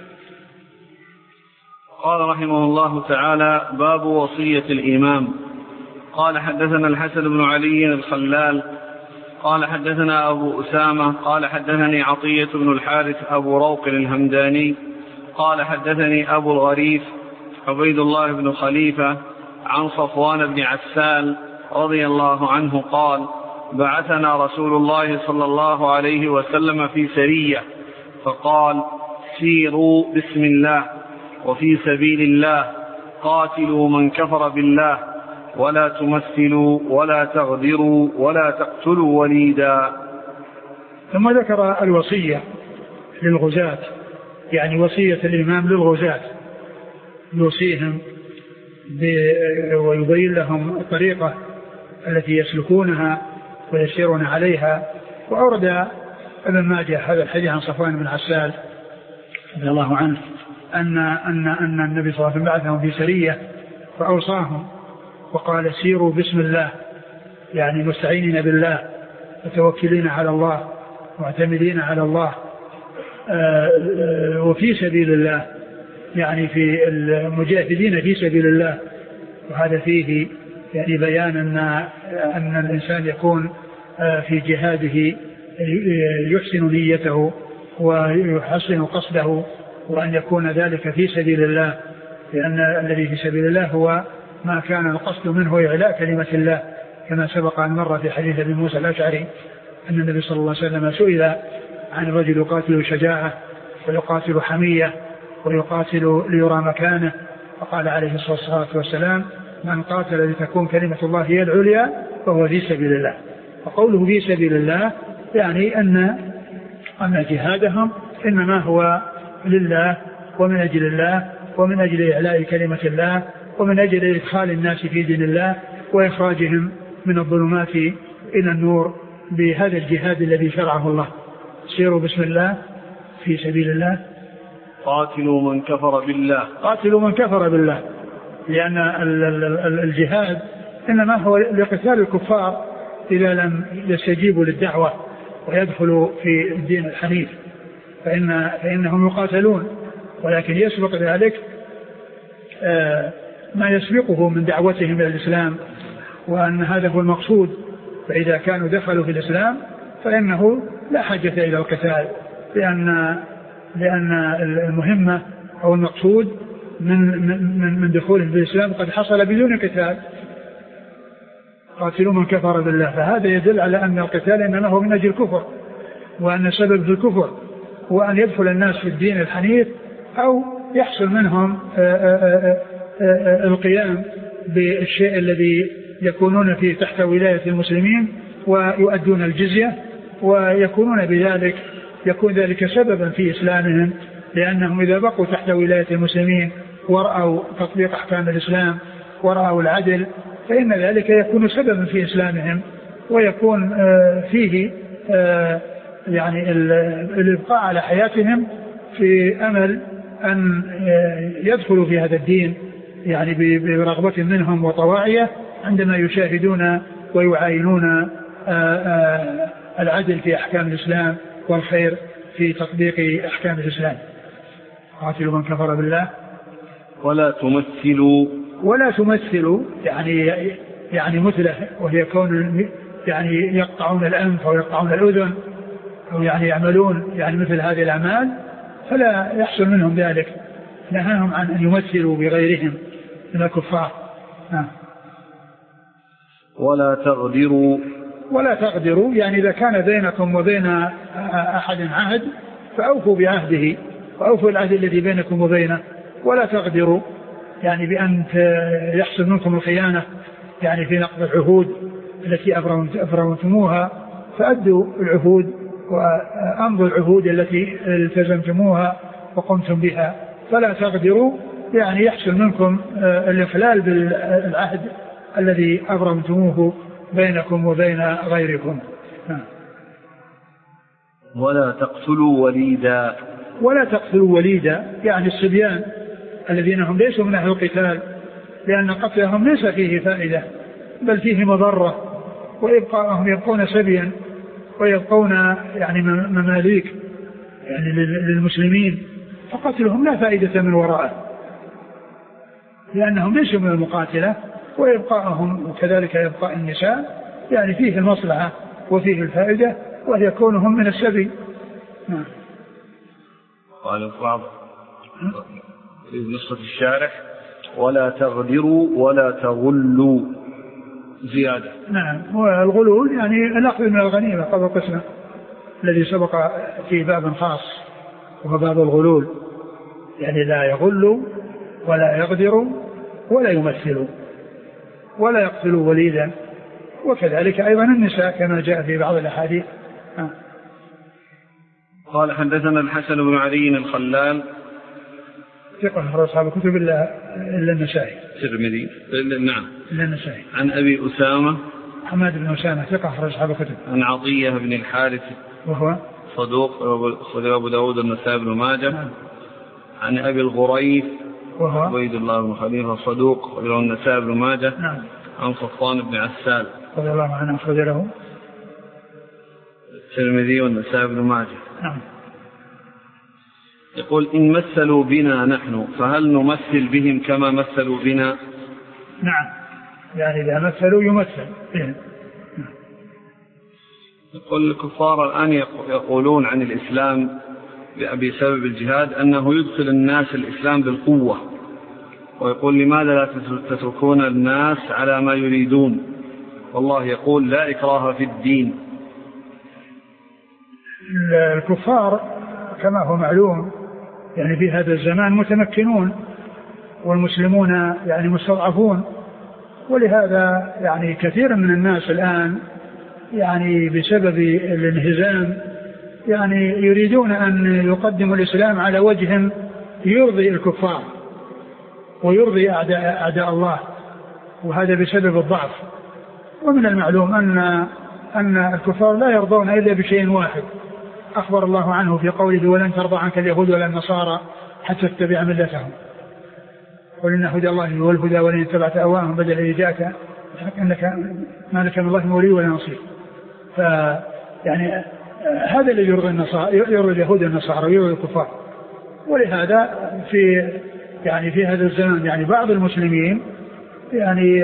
S1: قال رحمه الله تعالى: باب وصية الإمام. قال حدثنا الحسن بن علي الخلال قال حدثنا أبو أسامة قال حدثني عطية بن الحارث أبو روق الهمداني قال حدثني أبو الغريف عبيد الله بن خليفة عن صفوان بن عسال رضي الله عنه قال: بعثنا رسول الله صلى الله عليه وسلم في سرية، فقال: سيروا بسم الله وفي سبيل الله، قاتلوا من كفر بالله، ولا تمثلوا ولا تغدروا ولا تقتلوا وليدا.
S2: ثم ذكر الوصية للغزاة، يعني وصية الإمام للغزاة، يوصيهم ويبين لهم الطريقة التي يسلكونها ويسيرون عليها. وأورد ابن ماجه هذا الحديث عن صفوان بن عسال رضي الله عنه أن النبي صلى الله عليه وسلم بعثهم في سرية فأوصاهم وقال: سيروا بسم الله، يعني مستعينين بالله متوكلين على الله معتمدين على الله وفي سبيل الله، يعني في المجاهدين في سبيل الله. وهذا فيه يعني بيان أن الإنسان يكون في جهاده يحسن نيته ويحسن قصده، وأن يكون ذلك في سبيل الله، لأن الذي في سبيل الله هو ما كان القصد منه إعلاء كلمة الله، كما سبق أن مر في حديث ابي موسى الأشعري أن النبي صلى الله عليه وسلم سئل عن الرجل يقاتل شجاعة ويقاتل حمية ويقاتل ليرى مكانه، فقال عليه الصلاة والسلام: من قاتل لتكون كلمة الله هي العليا فهو في سبيل الله. وقوله في سبيل الله يعني أن جهادهم إنما هو لله ومن أجل الله ومن أجل إعلاء كلمة الله ومن أجل إدخال الناس في دين الله وإخراجهم من الظلمات إلى النور بهذا الجهاد الذي شرعه الله. سيروا بسم الله في سبيل الله.
S1: قاتلوا من كفر بالله.
S2: قاتلوا من كفر بالله، لأن الجهاد إنما هو لقتال الكفار إذا لم يستجيبوا للدعوة ويدخلوا في الدين الحنيف فإنهم يقاتلون، ولكن يسبق ذلك ما يسبقه من دعوتهم إلى الإسلام، وأن هذا هو المقصود. فإذا كانوا دخلوا في الإسلام فإنه لا حاجة إلى القتال، لأن المهمة أو المقصود من دخولهم في الإسلام قد حصل بدون قتال. قاتلوا من كفر بالله، فهذا يدل على أن القتال إنما هو من أجل الكفر، وأن سبب في الكفر هو أن يدخل الناس في الدين الحنيف أو يحصل منهم القيام بالشيء الذي يكونون فيه تحت ولاية المسلمين ويؤدون الجزية، ويكونون بذلك يكون ذلك سببا في إسلامهم، لأنهم إذا بقوا تحت ولاية المسلمين ورأوا تطبيق أحكام الإسلام ورأوا العدل فإن ذلك يكون سببا في إسلامهم، ويكون فيه يعني الإبقاء على حياتهم في أمل أن يدخلوا في هذا الدين يعني برغبة منهم وطواعية عندما يشاهدون ويعاينون العدل في أحكام الإسلام والخير في تطبيق أحكام الإسلام. قاتلوا من كفر بالله ولا تمثلوا يعني مثله، وهي كون يعني يقطعون الأنف أو يقطعون الأذن أو يعني يعملون يعني مثل هذه الأعمال، فلا يحصل منهم ذلك. نهاهم عن أن يمثلوا بغيرهم من الكفار. ولا تغدروا يعني إذا كان بينكم وبين أحد عهد فأوفوا بعهده وأوفوا العهد الذي بينكم وبينه. ولا تغدروا يعني بأن يحصل منكم الخيانة يعني في نقض العهود التي أبرمتموها، فأدوا العهود وأمضوا العهود التي التزمتموها وقمتم بها. فلا تغدروا يعني يحصل منكم الإخلال بالعهد الذي أبرمتموه بينكم وبين غيركم.
S1: ولا تقتلوا وليدا يعني الصبيان الذين هم ليسوا من أهل القتال، لأن قتلهم ليس فيه فائدة بل فيه مضرة، وإبقاءهم يبقون سبيا ويبقون يعني مماليك يعني للمسلمين، فقتلهم لا فائدة من وراءه لأنهم ليسوا من المقاتلة، وإبقاءهم وكذلك إبقاء النساء يعني فيه المصلحة وفيه الفائدة وهي كونهم من السبي. قال البعض في نصف الشارح ولا تغدروا ولا تغلوا زيادة.
S2: نعم، والغلول يعني الأخذ من الغنيمة قبل القسمة الذي سبق في باب خاص وهو باب الغلول، يعني لا يغلوا ولا يغدروا ولا يمثلوا ولا يقتلوا وليدا، وكذلك أيضا النساء كما جاء في بعض الأحاديث.
S1: قال حدثنا الحسن بن علي الخلال
S2: ثقة أخرج أصحاب الكتب إلا النسائي.
S1: الترمذي نعم
S2: إلا النسائي.
S1: عن أبي أسامة
S2: حماد بن أسامة ثقة أخرج أصحاب الكتب.
S1: عن عطية بن الحارث
S2: وهو
S1: صدوق أخرجه أبو داود والنسائي بن ماجه.
S2: نعم.
S1: عن أبي الغريث
S2: وهو
S1: عبيد الله بن خليفة صدوق أخرجه النسائي بن ماجه.
S2: نعم.
S1: عن صفوان بن عسال
S2: رضي الله عنه أخرج له
S1: الترمذي والنسائي بن ماجه.
S2: نعم.
S1: يقول إن مثلوا بنا نحن فهل نمثل بهم كما مثلوا بنا؟
S2: نعم، يعني إذا مثلوا يمثل بهم.
S1: يقول الكفار الآن يقولون عن الإسلام بسبب الجهاد أنه يدخل الناس الإسلام بالقوة، ويقول لماذا لا تتركون الناس على ما يريدون، والله يقول لا إكراه في الدين.
S2: الكفار كما هو معلوم يعني في هذا الزمان متمكنون، والمسلمون يعني مستضعفون، ولهذا يعني كثير من الناس الآن يعني بسبب الانهزام يعني يريدون أن يقدموا الإسلام على وجه يرضي الكفار ويرضي أعداء الله، وهذا بسبب الضعف. ومن المعلوم أن الكفار لا يرضون إلا بشيء واحد أخبر الله عنه في قوله ولن ترضى عنك اليهود ولا النصارى حتى تتبع ملتهم، قل إن هدى الله هو الهدى ولن اتبعت أهواءهم بدل الذي جاءك إنك ما لك من الله من ولي ولا نصير. فيعني هذا الذي يرضي النصارى، يرضي اليهود والنصارى ويرضي الكفار. ولهذا في هذا الزمان يعني بعض المسلمين يعني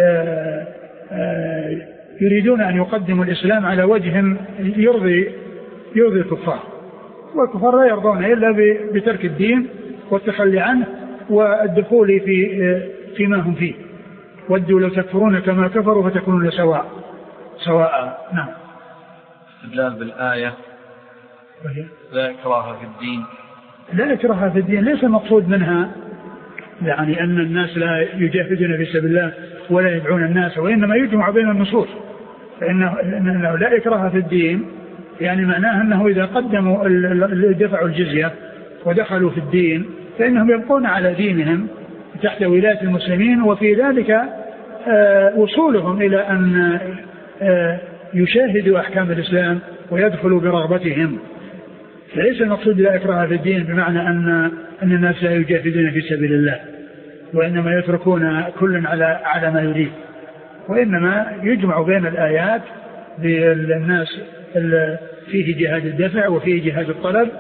S2: يريدون أن يقدموا الإسلام على وجه يرضي الكفار، والكفار لا يرضون إلا بترك الدين والتخلي عنه والدخول فيما هم فيه. ودوا لو تكفرون كما كفروا فتكونون سواء. نعم.
S1: استدلال بالآية لا إكراه في الدين.
S2: لا إكراه في الدين ليس المقصود منها يعني أن الناس لا يجاهدون في سبيل الله ولا يدعون الناس، وإنما يجمع بين النصوص، فإنه لا إكراه في الدين يعني معناه أنه إذا قدموا دفعوا الجزية ودخلوا في الدين فإنهم يبقون على دينهم تحت ولاية المسلمين، وفي ذلك وصولهم إلى أن يشاهدوا أحكام الإسلام ويدخلوا برغبتهم. فليس المقصود لا إكراه في الدين بمعنى أن الناس لا يجاهدون في سبيل الله، وإنما يتركون كل على ما يريد، وإنما يجمع بين الآيات بالناس فيه جهاد الدفع وفيه جهاد الطلب.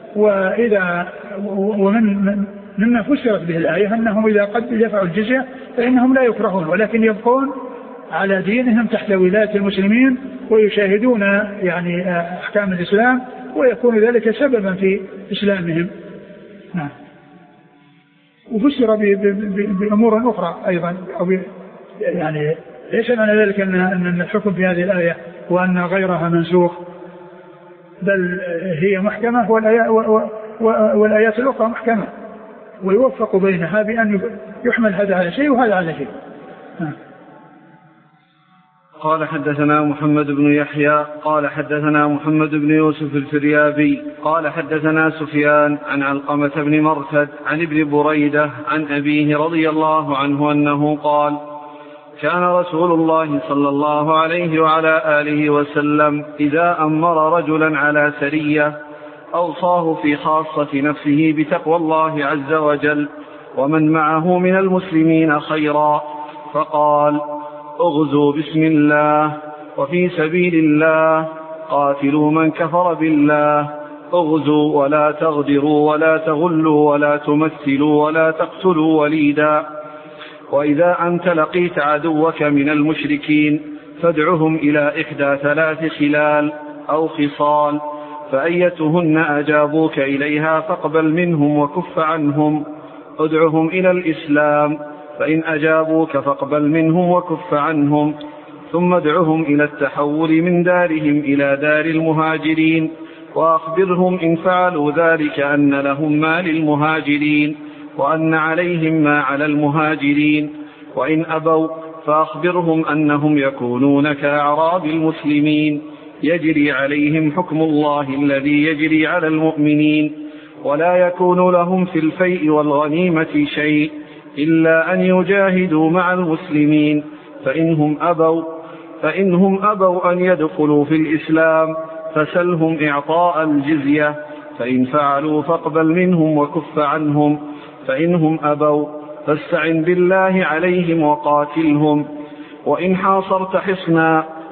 S2: مما فسرت به الآية أنهم إذا قد دفعوا الجزية فإنهم لا يكرهون، ولكن يبقون على دينهم تحت ولاية المسلمين ويشاهدون يعني أحكام الإسلام، ويكون ذلك سببا في إسلامهم. نعم. وفسر بأمور أخرى أيضا، يعني ليس معنى ذلك أن الحكم في هذه الآية وأن غيرها منسوخ، بل هي محكمة والآيات الأخرى محكمة، ويوفق بينها بأن يحمل هذا على شيء وهذا على شيء.
S1: قال حدثنا محمد بن يحيى قال حدثنا محمد بن يوسف الفريابي قال حدثنا سفيان عن علقمة بن مرثد عن ابن بريدة عن أبيه رضي الله عنه أنه قال: كان رسول الله صلى الله عليه وعلى آله وسلم إذا أمر رجلا على سرية أوصاه في خاصة نفسه بتقوى الله عز وجل ومن معه من المسلمين خيرا، فقال: اغزوا بسم الله وفي سبيل الله، قاتلوا من كفر بالله، اغزوا ولا تغدروا ولا تغلوا ولا تمثلوا ولا تقتلوا وليدا. وإذا أنت لقيت عدوك من المشركين فادعهم إلى إحدى 3 خلال أو خصال، فأيتهن أجابوك إليها فاقبل منهم وكف عنهم. ادعهم إلى الإسلام، فإن أجابوك فاقبل منهم وكف عنهم، ثم ادعهم إلى التحول من دارهم إلى دار المهاجرين، وأخبرهم إن فعلوا ذلك أن لهم ما للمهاجرين وأن عليهم ما على المهاجرين، وإن أبوا فأخبرهم أنهم يكونون كأعراب المسلمين يجري عليهم حكم الله الذي يجري على المؤمنين، ولا يكون لهم في الفيء والغنيمة شيء إلا أن يجاهدوا مع المسلمين، فإنهم أبوا أن يدخلوا في الإسلام فسلهم إعطاء الجزية، فإن فعلوا فاقبل منهم وكف عنهم، فإنهم أبوا فاستعن بالله عليهم وقاتلهم، وإن حاصرت حصنا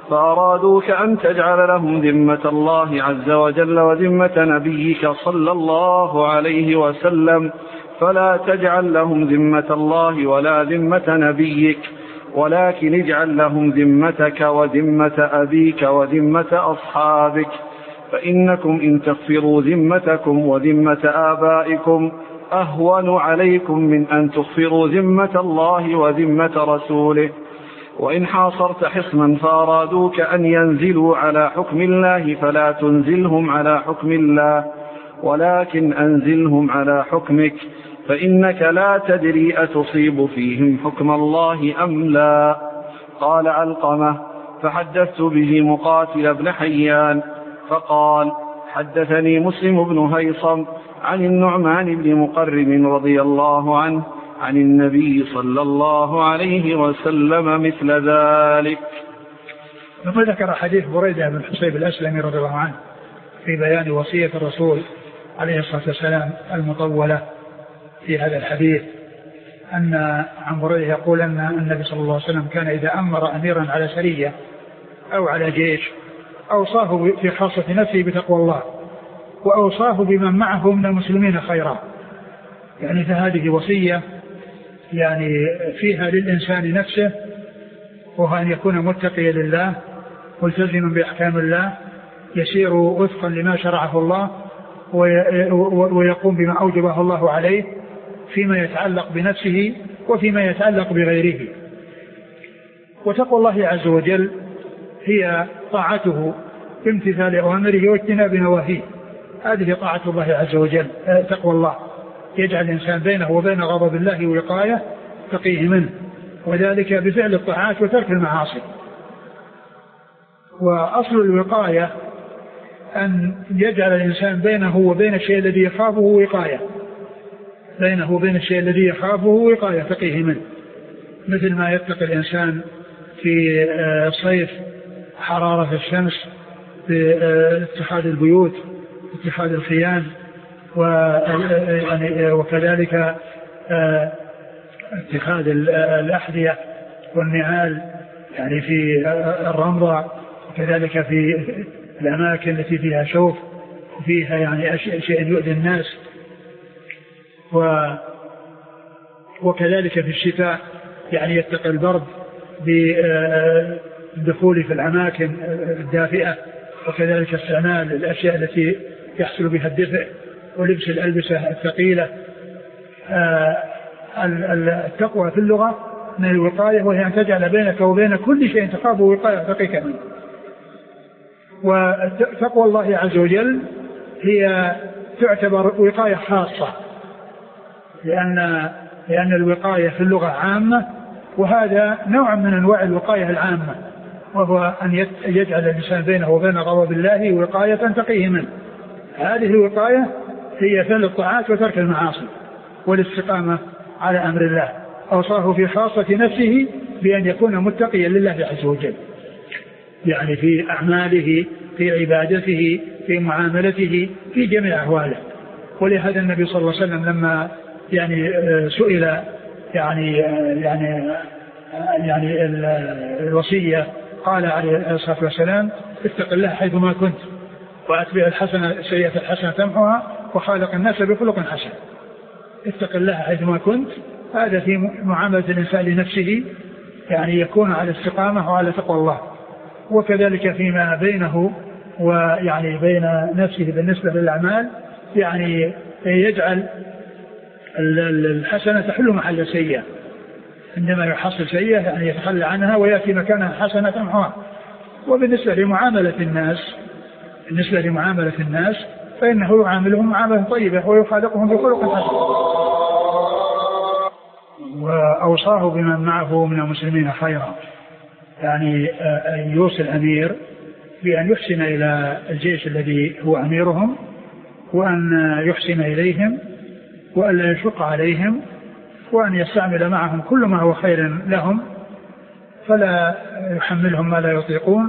S1: فأرادوك أن تجعل لهم ذمة الله عز وجل وذمة نبيك صلى الله عليه وسلم، فلا تجعل لهم ذمة الله ولا ذمة نبيك، ولكن اجعل لهم ذمتك وذمة أبيك وذمة أصحابك، فإنكم إن تغفروا ذمتكم وذمة آبائكم أهون عليكم من أن تغفروا ذمة الله وذمة رسوله. وإن حاصرت حصنا فأرادوك أن ينزلوا على حكم الله فلا تنزلهم على حكم الله، ولكن أنزلهم على حكمك، فإنك لا تدري أتصيب فيهم حكم الله أم لا. قال علقمة: فحدثت به مقاتل بن حيان فقال: حدثني مسلم بن هيصم عن النعمان بن مقرن رضي الله عنه عن النبي صلى الله عليه وسلم مثل ذلك.
S2: ثم ذكر حديث بريدة بن حصيب الأسلمي رضي الله عنه في بيان وصية الرسول عليه الصلاة والسلام المطولة في هذا الحديث، أن عن بريدة يقول أن النبي صلى الله عليه وسلم كان إذا أمر أميرا على سرية أو على جيش أوصاه في خاصة نفسه بتقوى الله، وأوصاه بمن معه من المسلمين خيرا. يعني فهذه وصية يعني فيها للإنسان نفسه، وهو أن يكون متقيا لله ملتزما بأحكام الله، يسير وفقا لما شرعه الله، ويقوم بما أوجبه الله عليه فيما يتعلق بنفسه وفيما يتعلق بغيره. وتقوى الله عز وجل هي طاعته بامتثال أوامره واجتناب نواهيه، هذه طاعة الله عز وجل. تقوى الله يجعل الإنسان بينه وبين غضب الله وقاية تقيه منه، وذلك بفعل الطاعات وترك المعاصي. وأصل الوقاية أن يجعل الإنسان بينه وبين الشيء الذي يخافه وقاية، بينه وبين الشيء الذي يخافه وقاية تقيه منه، مثل ما يتقي الإنسان في الصيف حرارة الشمس باتخاذ البيوت، اتخاذ الخيام، وكذلك اتخاذ الأحذية والنعال يعني في الرمضة، وكذلك في الأماكن التي فيها شوك وفيها يعني شيء يؤذي الناس، وكذلك في الشتاء يعني يتقي البرد بالدخول في الأماكن الدافئة، وكذلك استعمال الأشياء التي يحصل بها الدفء ولبس الألبسة الثقيلة. التقوى في اللغة من الوقاية، وهي أن تجعل بينك وبين كل شيء تخافه وقاية تقيك منه. وتقوى الله عز وجل هي تعتبر وقاية خاصة، لأن الوقاية في اللغة عامة، وهذا نوع من أنواع الوقاية العامة، وهو أن يجعل الإنسان بينه وبين غضب الله وقاية تقيه منه. هذه الوقاية هي فعل الطاعات وترك المعاصي والاستقامة على أمر الله. أوصاه في خاصة نفسه بأن يكون متقيا لله عز وجل، يعني في أعماله، في عبادته، في معاملته، في جميع أحواله. ولهذا النبي صلى الله عليه وسلم لما يعني سئل يعني الوصية قال عليه الصلاة والسلام: اتق الله حيثما كنت، وأتبع الحسنة سيئة الحسنة تمحها، وخالق الناس بخلق حسن. اتق الله حيثما كنت، هذا في معاملة الإنسان لنفسه، يعني يكون على استقامة وعلى تقوى الله. وكذلك فيما بينه ويعني بين نفسه بالنسبة للأعمال، يعني يجعل الحسنة تحل محل السيئة، عندما يحصل سيئة يعني يتخلى عنها ويأتي مكانها حسنة تمحها. وبالنسبة لمعاملة الناس فإنه يعاملهم معاملة طيبة ويخالقهم بخلق حسن. وأوصاه بمن معه من المسلمين خيرا، يعني أن يوصي الأمير بأن يحسن إلى الجيش الذي هو أميرهم، وأن يحسن إليهم، وأن لا يشق عليهم، وأن يستعمل معهم كل ما هو خير لهم، فلا يحملهم ما لا يطيقون.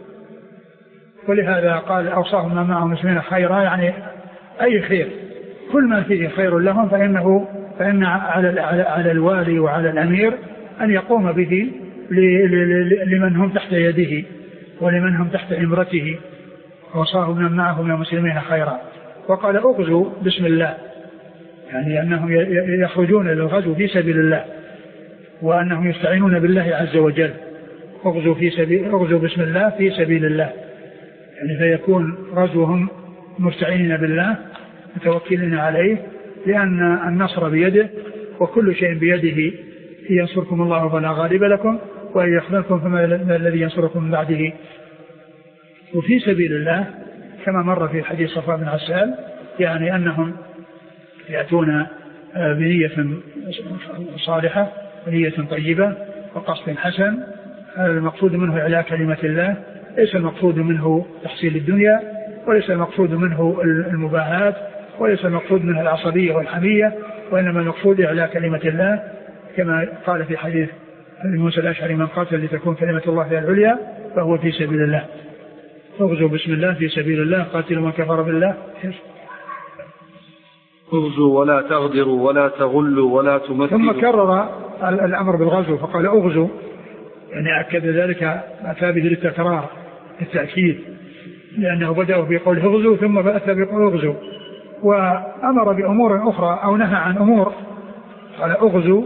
S2: ولهذا قال: أوصاهم من معهم المسلمين خيرا، يعني أي خير، كل ما فيه خير لهم فإن على الوالي وعلى الأمير أن يقوم به لمن هم تحت يده، ولمن هم تحت إمرته، وصاه من معه من المسلمين خيرا. وقال اغزوا بسم الله، يعني أنهم يخرجون للغزو في سبيل الله، وأنهم يستعينون بالله عز وجل. اغزوا بسم الله في سبيل الله، يعني فيكون غزوهم مستعينين بالله متوكلين عليه، لأن النصر بيده وكل شيء بيده. إن ينصركم الله فلا غالب لكم وإن يخذلكم فما الذي ينصركم من بعده. وفي سبيل الله كما مر في حديث صفوان بن عسال، يعني أنهم يأتون بنية صالحة ونية طيبة وقصد حسن. المقصود منه إعلاء كلمة الله، ليس المقصود منه تحصيل الدنيا، وليس المقصود منه المباهات، وليس المقصود منه العصبية والحمية، وإنما المقصود إعلاء كلمة الله، كما قال في حديث أبي موسى الأشعري: من قاتل لتكون كلمة الله هي العليا فهو في سبيل الله. اغزوا بسم الله في سبيل الله، قاتلوا من كفر بالله.
S1: اغزوا ولا تغدروا ولا تغلوا ولا تمثلوا.
S2: ثم كرر الأمر بالغزو فقال اغزوا، يعني أكد ذلك، أتى به للتكرار التأكيد، لأنه بدأ بقول اغزوا ثم أتى بقول اغزوا، وأمر بأمور أخرى أو نهى عن أمور. قال اغزوا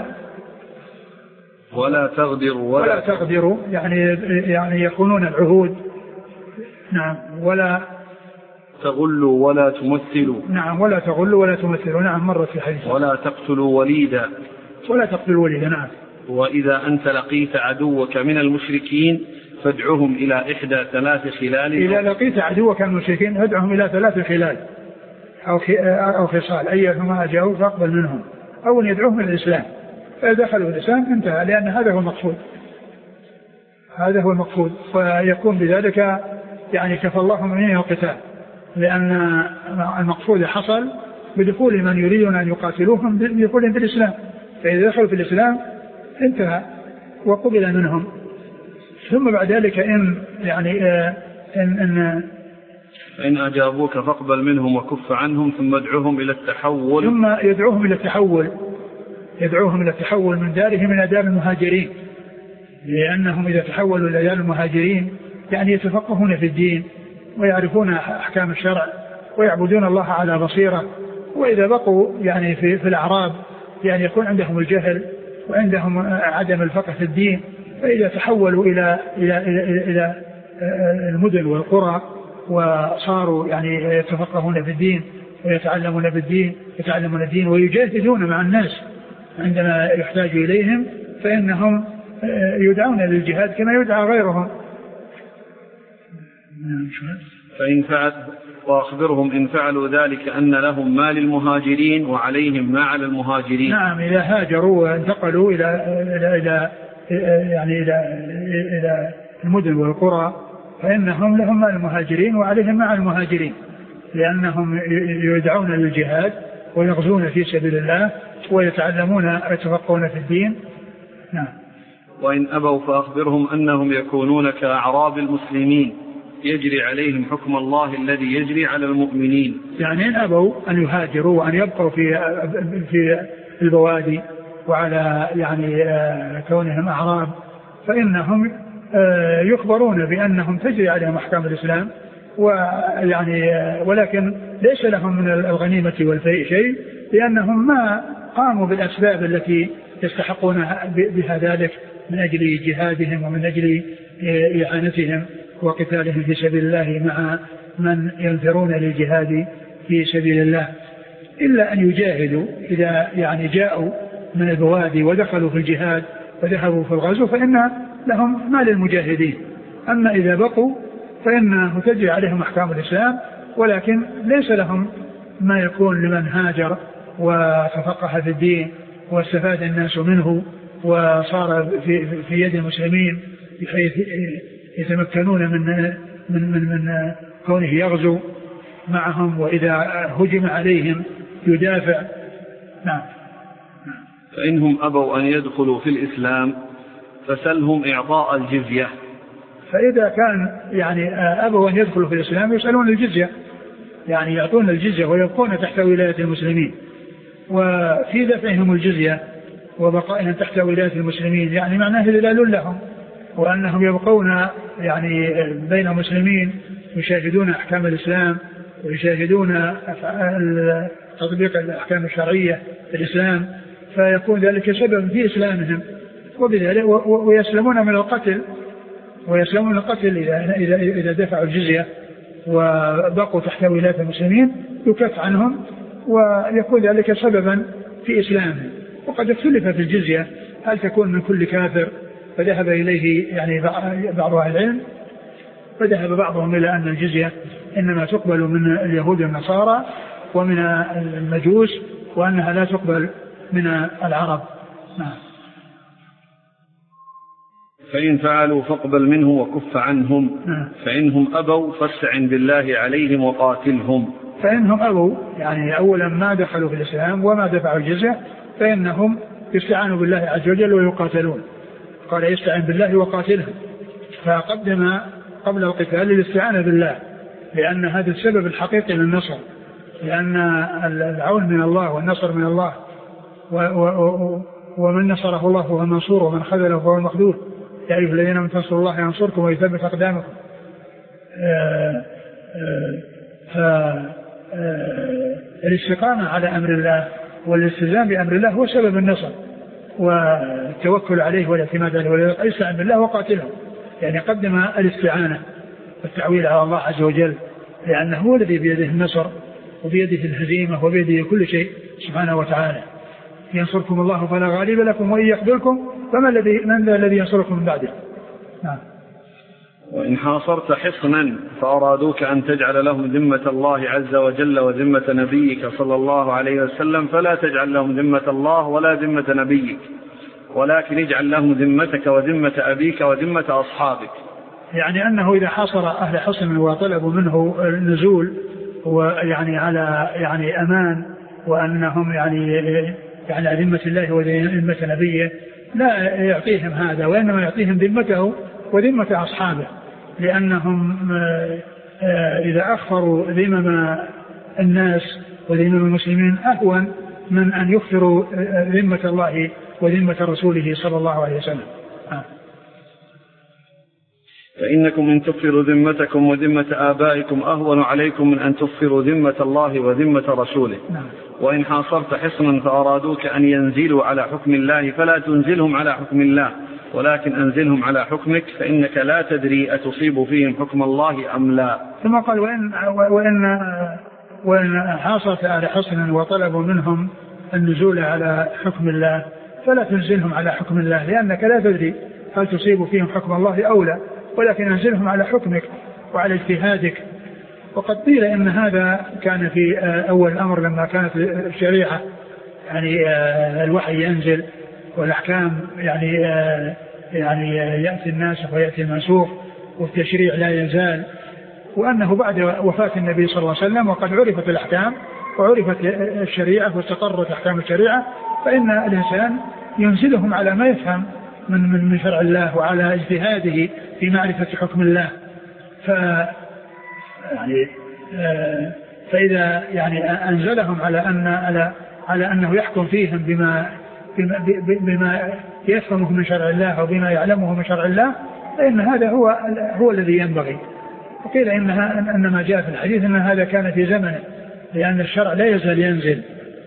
S2: ولا تغدروا يعني يخونون العهود. نعم. ولا
S1: تغلوا ولا تمثلوا.
S2: نعم. ولا تغلوا ولا تمثلوا. نعم، مرت في حديث.
S1: ولا تقتلوا وليدا.
S2: نعم.
S1: وإذا أنت لقيت عدوك من المشركين فادعهم إلى إحدى 3 خلال.
S2: إذا لقيت عدوك من المشركين فادعهم إلى 3 خلال أو خصال، أيهما أجاوا فاقبل منهم، أو يدعوهم إلى الإسلام، فإذا دخلوا الإسلام انتهى، لأن هذا هو المقصود. فيكون بذلك يعني كفى الله منه القتال، لأن المقصود حصل بدخول من يريدون أن يقاتلوهم بدخولهم في الإسلام، فإذا دخلوا في الإسلام انتهى وقبل منهم. ثم بعد ذلك
S1: إن أجابوك فاقبل منهم وكف عنهم ثم ادعوهم إلى التحول.
S2: ثم يدعوهم إلى التحول من دارهم إلى دار المهاجرين، لأنهم إذا تحولوا إلى دار المهاجرين يعني يتفقهون في الدين ويعرفون أحكام الشرع ويعبدون الله على بصيرة. وإذا بقوا يعني في الأعراب يعني يكون عندهم الجهل وعندهم عدم الفقه في الدين، فإذا تحولوا إلى المدن والقرى وصاروا يعني يتفقهون في الدين ويتعلمون الدين ويجاهدون مع الناس عندما يحتاج إليهم، فإنهم يدعون للجهاد كما يدعى غيرهم.
S1: وأخبرهم إن فعلوا ذلك أن لهم ما للمهاجرين وعليهم ما على المهاجرين.
S2: نعم، إذا هاجروا وانتقلوا إلى المدن والقرى فإنهم لهم ما للمهاجرين وعليهم ما على المهاجرين، لأنهم يدعون للجهاد ويغزون في سبيل الله ويتعلمون ويتفقهون في الدين. نعم.
S1: وإن أبوا فأخبرهم أنهم يكونون كأعراب المسلمين يجري عليهم حكم الله الذي يجري على المؤمنين.
S2: يعني إن أبوا أن يهاجروا وأن يبقوا في البوادي وعلى يعني كونهم أعراب، فإنهم يخبرون بأنهم تجري عليهم أحكام الإسلام، ويعني ولكن ليس لهم من الغنيمة والفيء شيء، لأنهم ما قاموا بالأسباب التي يستحقون بها ذلك من أجل جهادهم ومن أجل إعانتهم وقتالهم في سبيل الله مع من ينفرون للجهاد في سبيل الله، إلا أن يجاهدوا. إذا يعني جاءوا من البوادي ودخلوا في الجهاد وذهبوا في الغزو فإن لهم ما للمجاهدين. أما إذا بقوا فإنه تجري عليهم أحكام الإسلام، ولكن ليس لهم ما يكون لمن هاجر وتفقه في الدين واستفاد الناس منه وصار في يد المسلمين بحيث يتمكنون من كونه يغزو معهم، وإذا هجم عليهم يدافع. نعم.
S1: فإنهم أبوا أن يدخلوا في الإسلام فسلهم إعطاء الجزية.
S2: فإذا كان يعني أبوا أن يدخلوا في الإسلام يسألون الجزية، يعني يعطون الجزية ويبقون تحت ولاية المسلمين، وفي دفعهم الجزية وبقائهم تحت ولاية المسلمين يعني معناه ذلال لهم، وأنهم يبقون يعني بين مسلمين يشاهدون أحكام الإسلام ويشاهدون تطبيق الأحكام الشرعية في الإسلام، فيكون ذلك سبب في إسلامهم وبذلك ويسلمون من القتل إذا دفعوا الجزية وبقوا تحت ولاية المسلمين يكف عنهم ويكون ذلك سببا في إسلامهم. وقد اختلف في الجزية هل تكون من كل كافر، فذهب إليه يعني بعض أهل العلم، فذهب بعضهم إلى أن الجزية إنما تقبل من اليهود والنصارى ومن المجوس وأنها لا تقبل من العرب. نعم.
S1: فإن فعلوا فاقبل منه وكف عنهم، فإنهم أبوا فاستعن بالله عليهم وقاتلهم.
S2: فإنهم أبوا يعني أولا ما دخلوا في الإسلام وما دفعوا الجزية فإنهم يستعانوا بالله عز وجل ويقاتلون. قال يستعن بالله وقاتلهم، فقدم قبل القتال الاستعانة بالله لأن هذا السبب الحقيقي للنصر، لأن العون من الله والنصر من الله، ومن نصره الله فهو المنصور ومن خذله فهو المخذول. يا أيها الذين آمنوا تنصروا الله ينصركم ويثبت أقدامكم. فالاستقامة على أمر الله والالتزام بأمر الله هو سبب النصر والتوكل عليه والاعتماد عليه. ويستعن بالله وقاتلهم يعني قدم الاستعانة والتعويل على الله عز وجل، لأنه هو الذي بيده النصر وبيده الهزيمة وبيده كل شيء سبحانه وتعالى. ينصركم الله فلا غالب لكم وإن يخذلكم من الذي ينصركم من بعده. نعم.
S1: وإن حاصرت حصنا فأرادوك أن تجعل لهم ذمة الله عز وجل وذمة نبيك صلى الله عليه وسلم فلا تجعل لهم ذمة الله ولا ذمة نبيك، ولكن اجعل لهم ذمتك وذمة أبيك وذمة أصحابك. يعني
S2: أنه إذا حاصر أهل حصن وطلبوا منه النزول ويعني على يعني أمان وأنهم يعني ذمة الله وذمة نبيه لا يعطيهم هذا، وإنما يعطيهم ذمته وذمة أصحابه، لأنهم إذا أخفروا ذمم الناس وذمم المسلمين أهون من أن يخفروا ذمة الله وذمة رسوله صلى الله عليه وسلم.
S1: فإنكم إن تغفروا ذمتكم وذمة آبائكم أهون عليكم من أن تغفروا ذمة الله وذمة رسوله. وإن حاصرت حصنا فأرادوك أن ينزلوا على حكم الله فلا تنزلهم على حكم الله ولكن أنزلهم على حكمك، فإنك لا تدري أتصيب فيهم حكم الله أم لا.
S2: ثم قال وإن حاصرت أهل حصن وطلبوا منهم النزول على حكم الله فلا تنزلهم على حكم الله، لأنك لا تدري هل تصيب فيهم حكم الله أو لا، ولكن أنزلهم على حكمك وعلى اجتهادك. وقد قيل إن هذا كان في أول الأمر لما كانت الشريعة يعني الوحي ينزل والأحكام يعني يأتي الناسخ ويأتي المنسوخ والتشريع لا يزال، وأنه بعد وفاة النبي صلى الله عليه وسلم وقد عرفت الأحكام وعرفت الشريعة واستقرت أحكام الشريعة، فإن الإنسان ينزلهم على ما يفهم من شرع الله وعلى اجتهاده في معرفة حكم الله. فإذا يعني أنزلهم على أنه يحكم فيهم بما يفهمه من شرع الله أو بما يعلمه من شرع الله، فإن هذا هو الذي ينبغي. وقيل إنما جاء في الحديث أن هذا كان في زمنه، لأن الشرع لا يزال ينزل،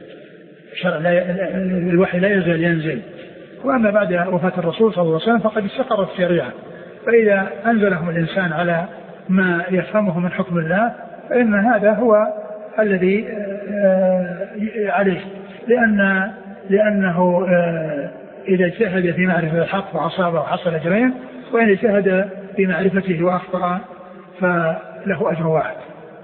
S2: الوحي لا يزال ينزل. وأما بعد وفاة الرسول صلى الله عليه وسلم فقد استقرت الشريعة، فإذا أنزلهم الإنسان على ما يفهمه من حكم الله فإن هذا هو الذي عليه، لأنه إذا اجتهد في معرفة الحق وأصابه وحصل أجرين، وإن اجتهد في معرفته وأخطأ فله أجر واحد.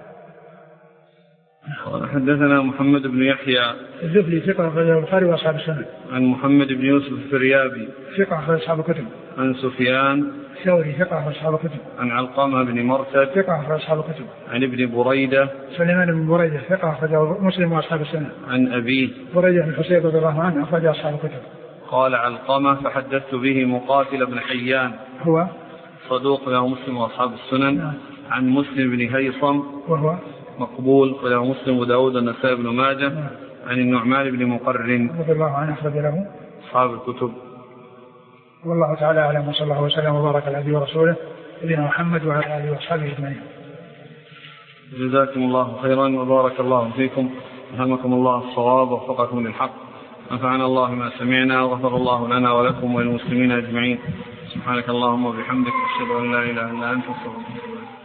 S1: حدثنا محمد بن يحيى
S2: الزهري ثقة أخرج البخاري وأصحاب السنن.
S1: عن محمد بن يوسف الفريابي
S2: ثقة أخرج أصحاب الكتب.
S1: عن سفيان
S2: الثوري ثقة أخرج أصحاب الكتب.
S1: عن علقمة بن مرثد
S2: ثقة أخرج أصحاب الكتب.
S1: عن ابن بريدة
S2: سليمان بن بريدة ثقة أخرج مسلم وأصحاب السنن.
S1: عن أبيه
S2: بريدة بن حسين رضي الله عنه أخرج أصحاب الكتب.
S1: قال علقمة فحدثت به مقاتل بن حيان
S2: هو
S1: صدوق له مسلم وأصحاب السنن. عن مسلم بن هيصم
S2: وهو
S1: مقبول وله مسلم وداود النسائي بن ماجه. عن النعمان بن مقرن
S2: رضي الله عنه أخرج له
S1: أصحاب الكتب.
S2: والله تعالى أعلم، وصلى الله وسلم وبارك على عبده ورسوله نبينا محمد وعلى آله وأصحابه أجمعين.
S1: جزاكم الله خيرا وبارك الله فيكم، ألهمكم الله الصواب ووفقكم للحق، نفعنا الله ما سمعنا وغفر الله لنا ولكم وللمسلمين أجمعين. سبحانك اللهم وبحمدك، أشهد أن لا إله إلا أنت، أستغفرك.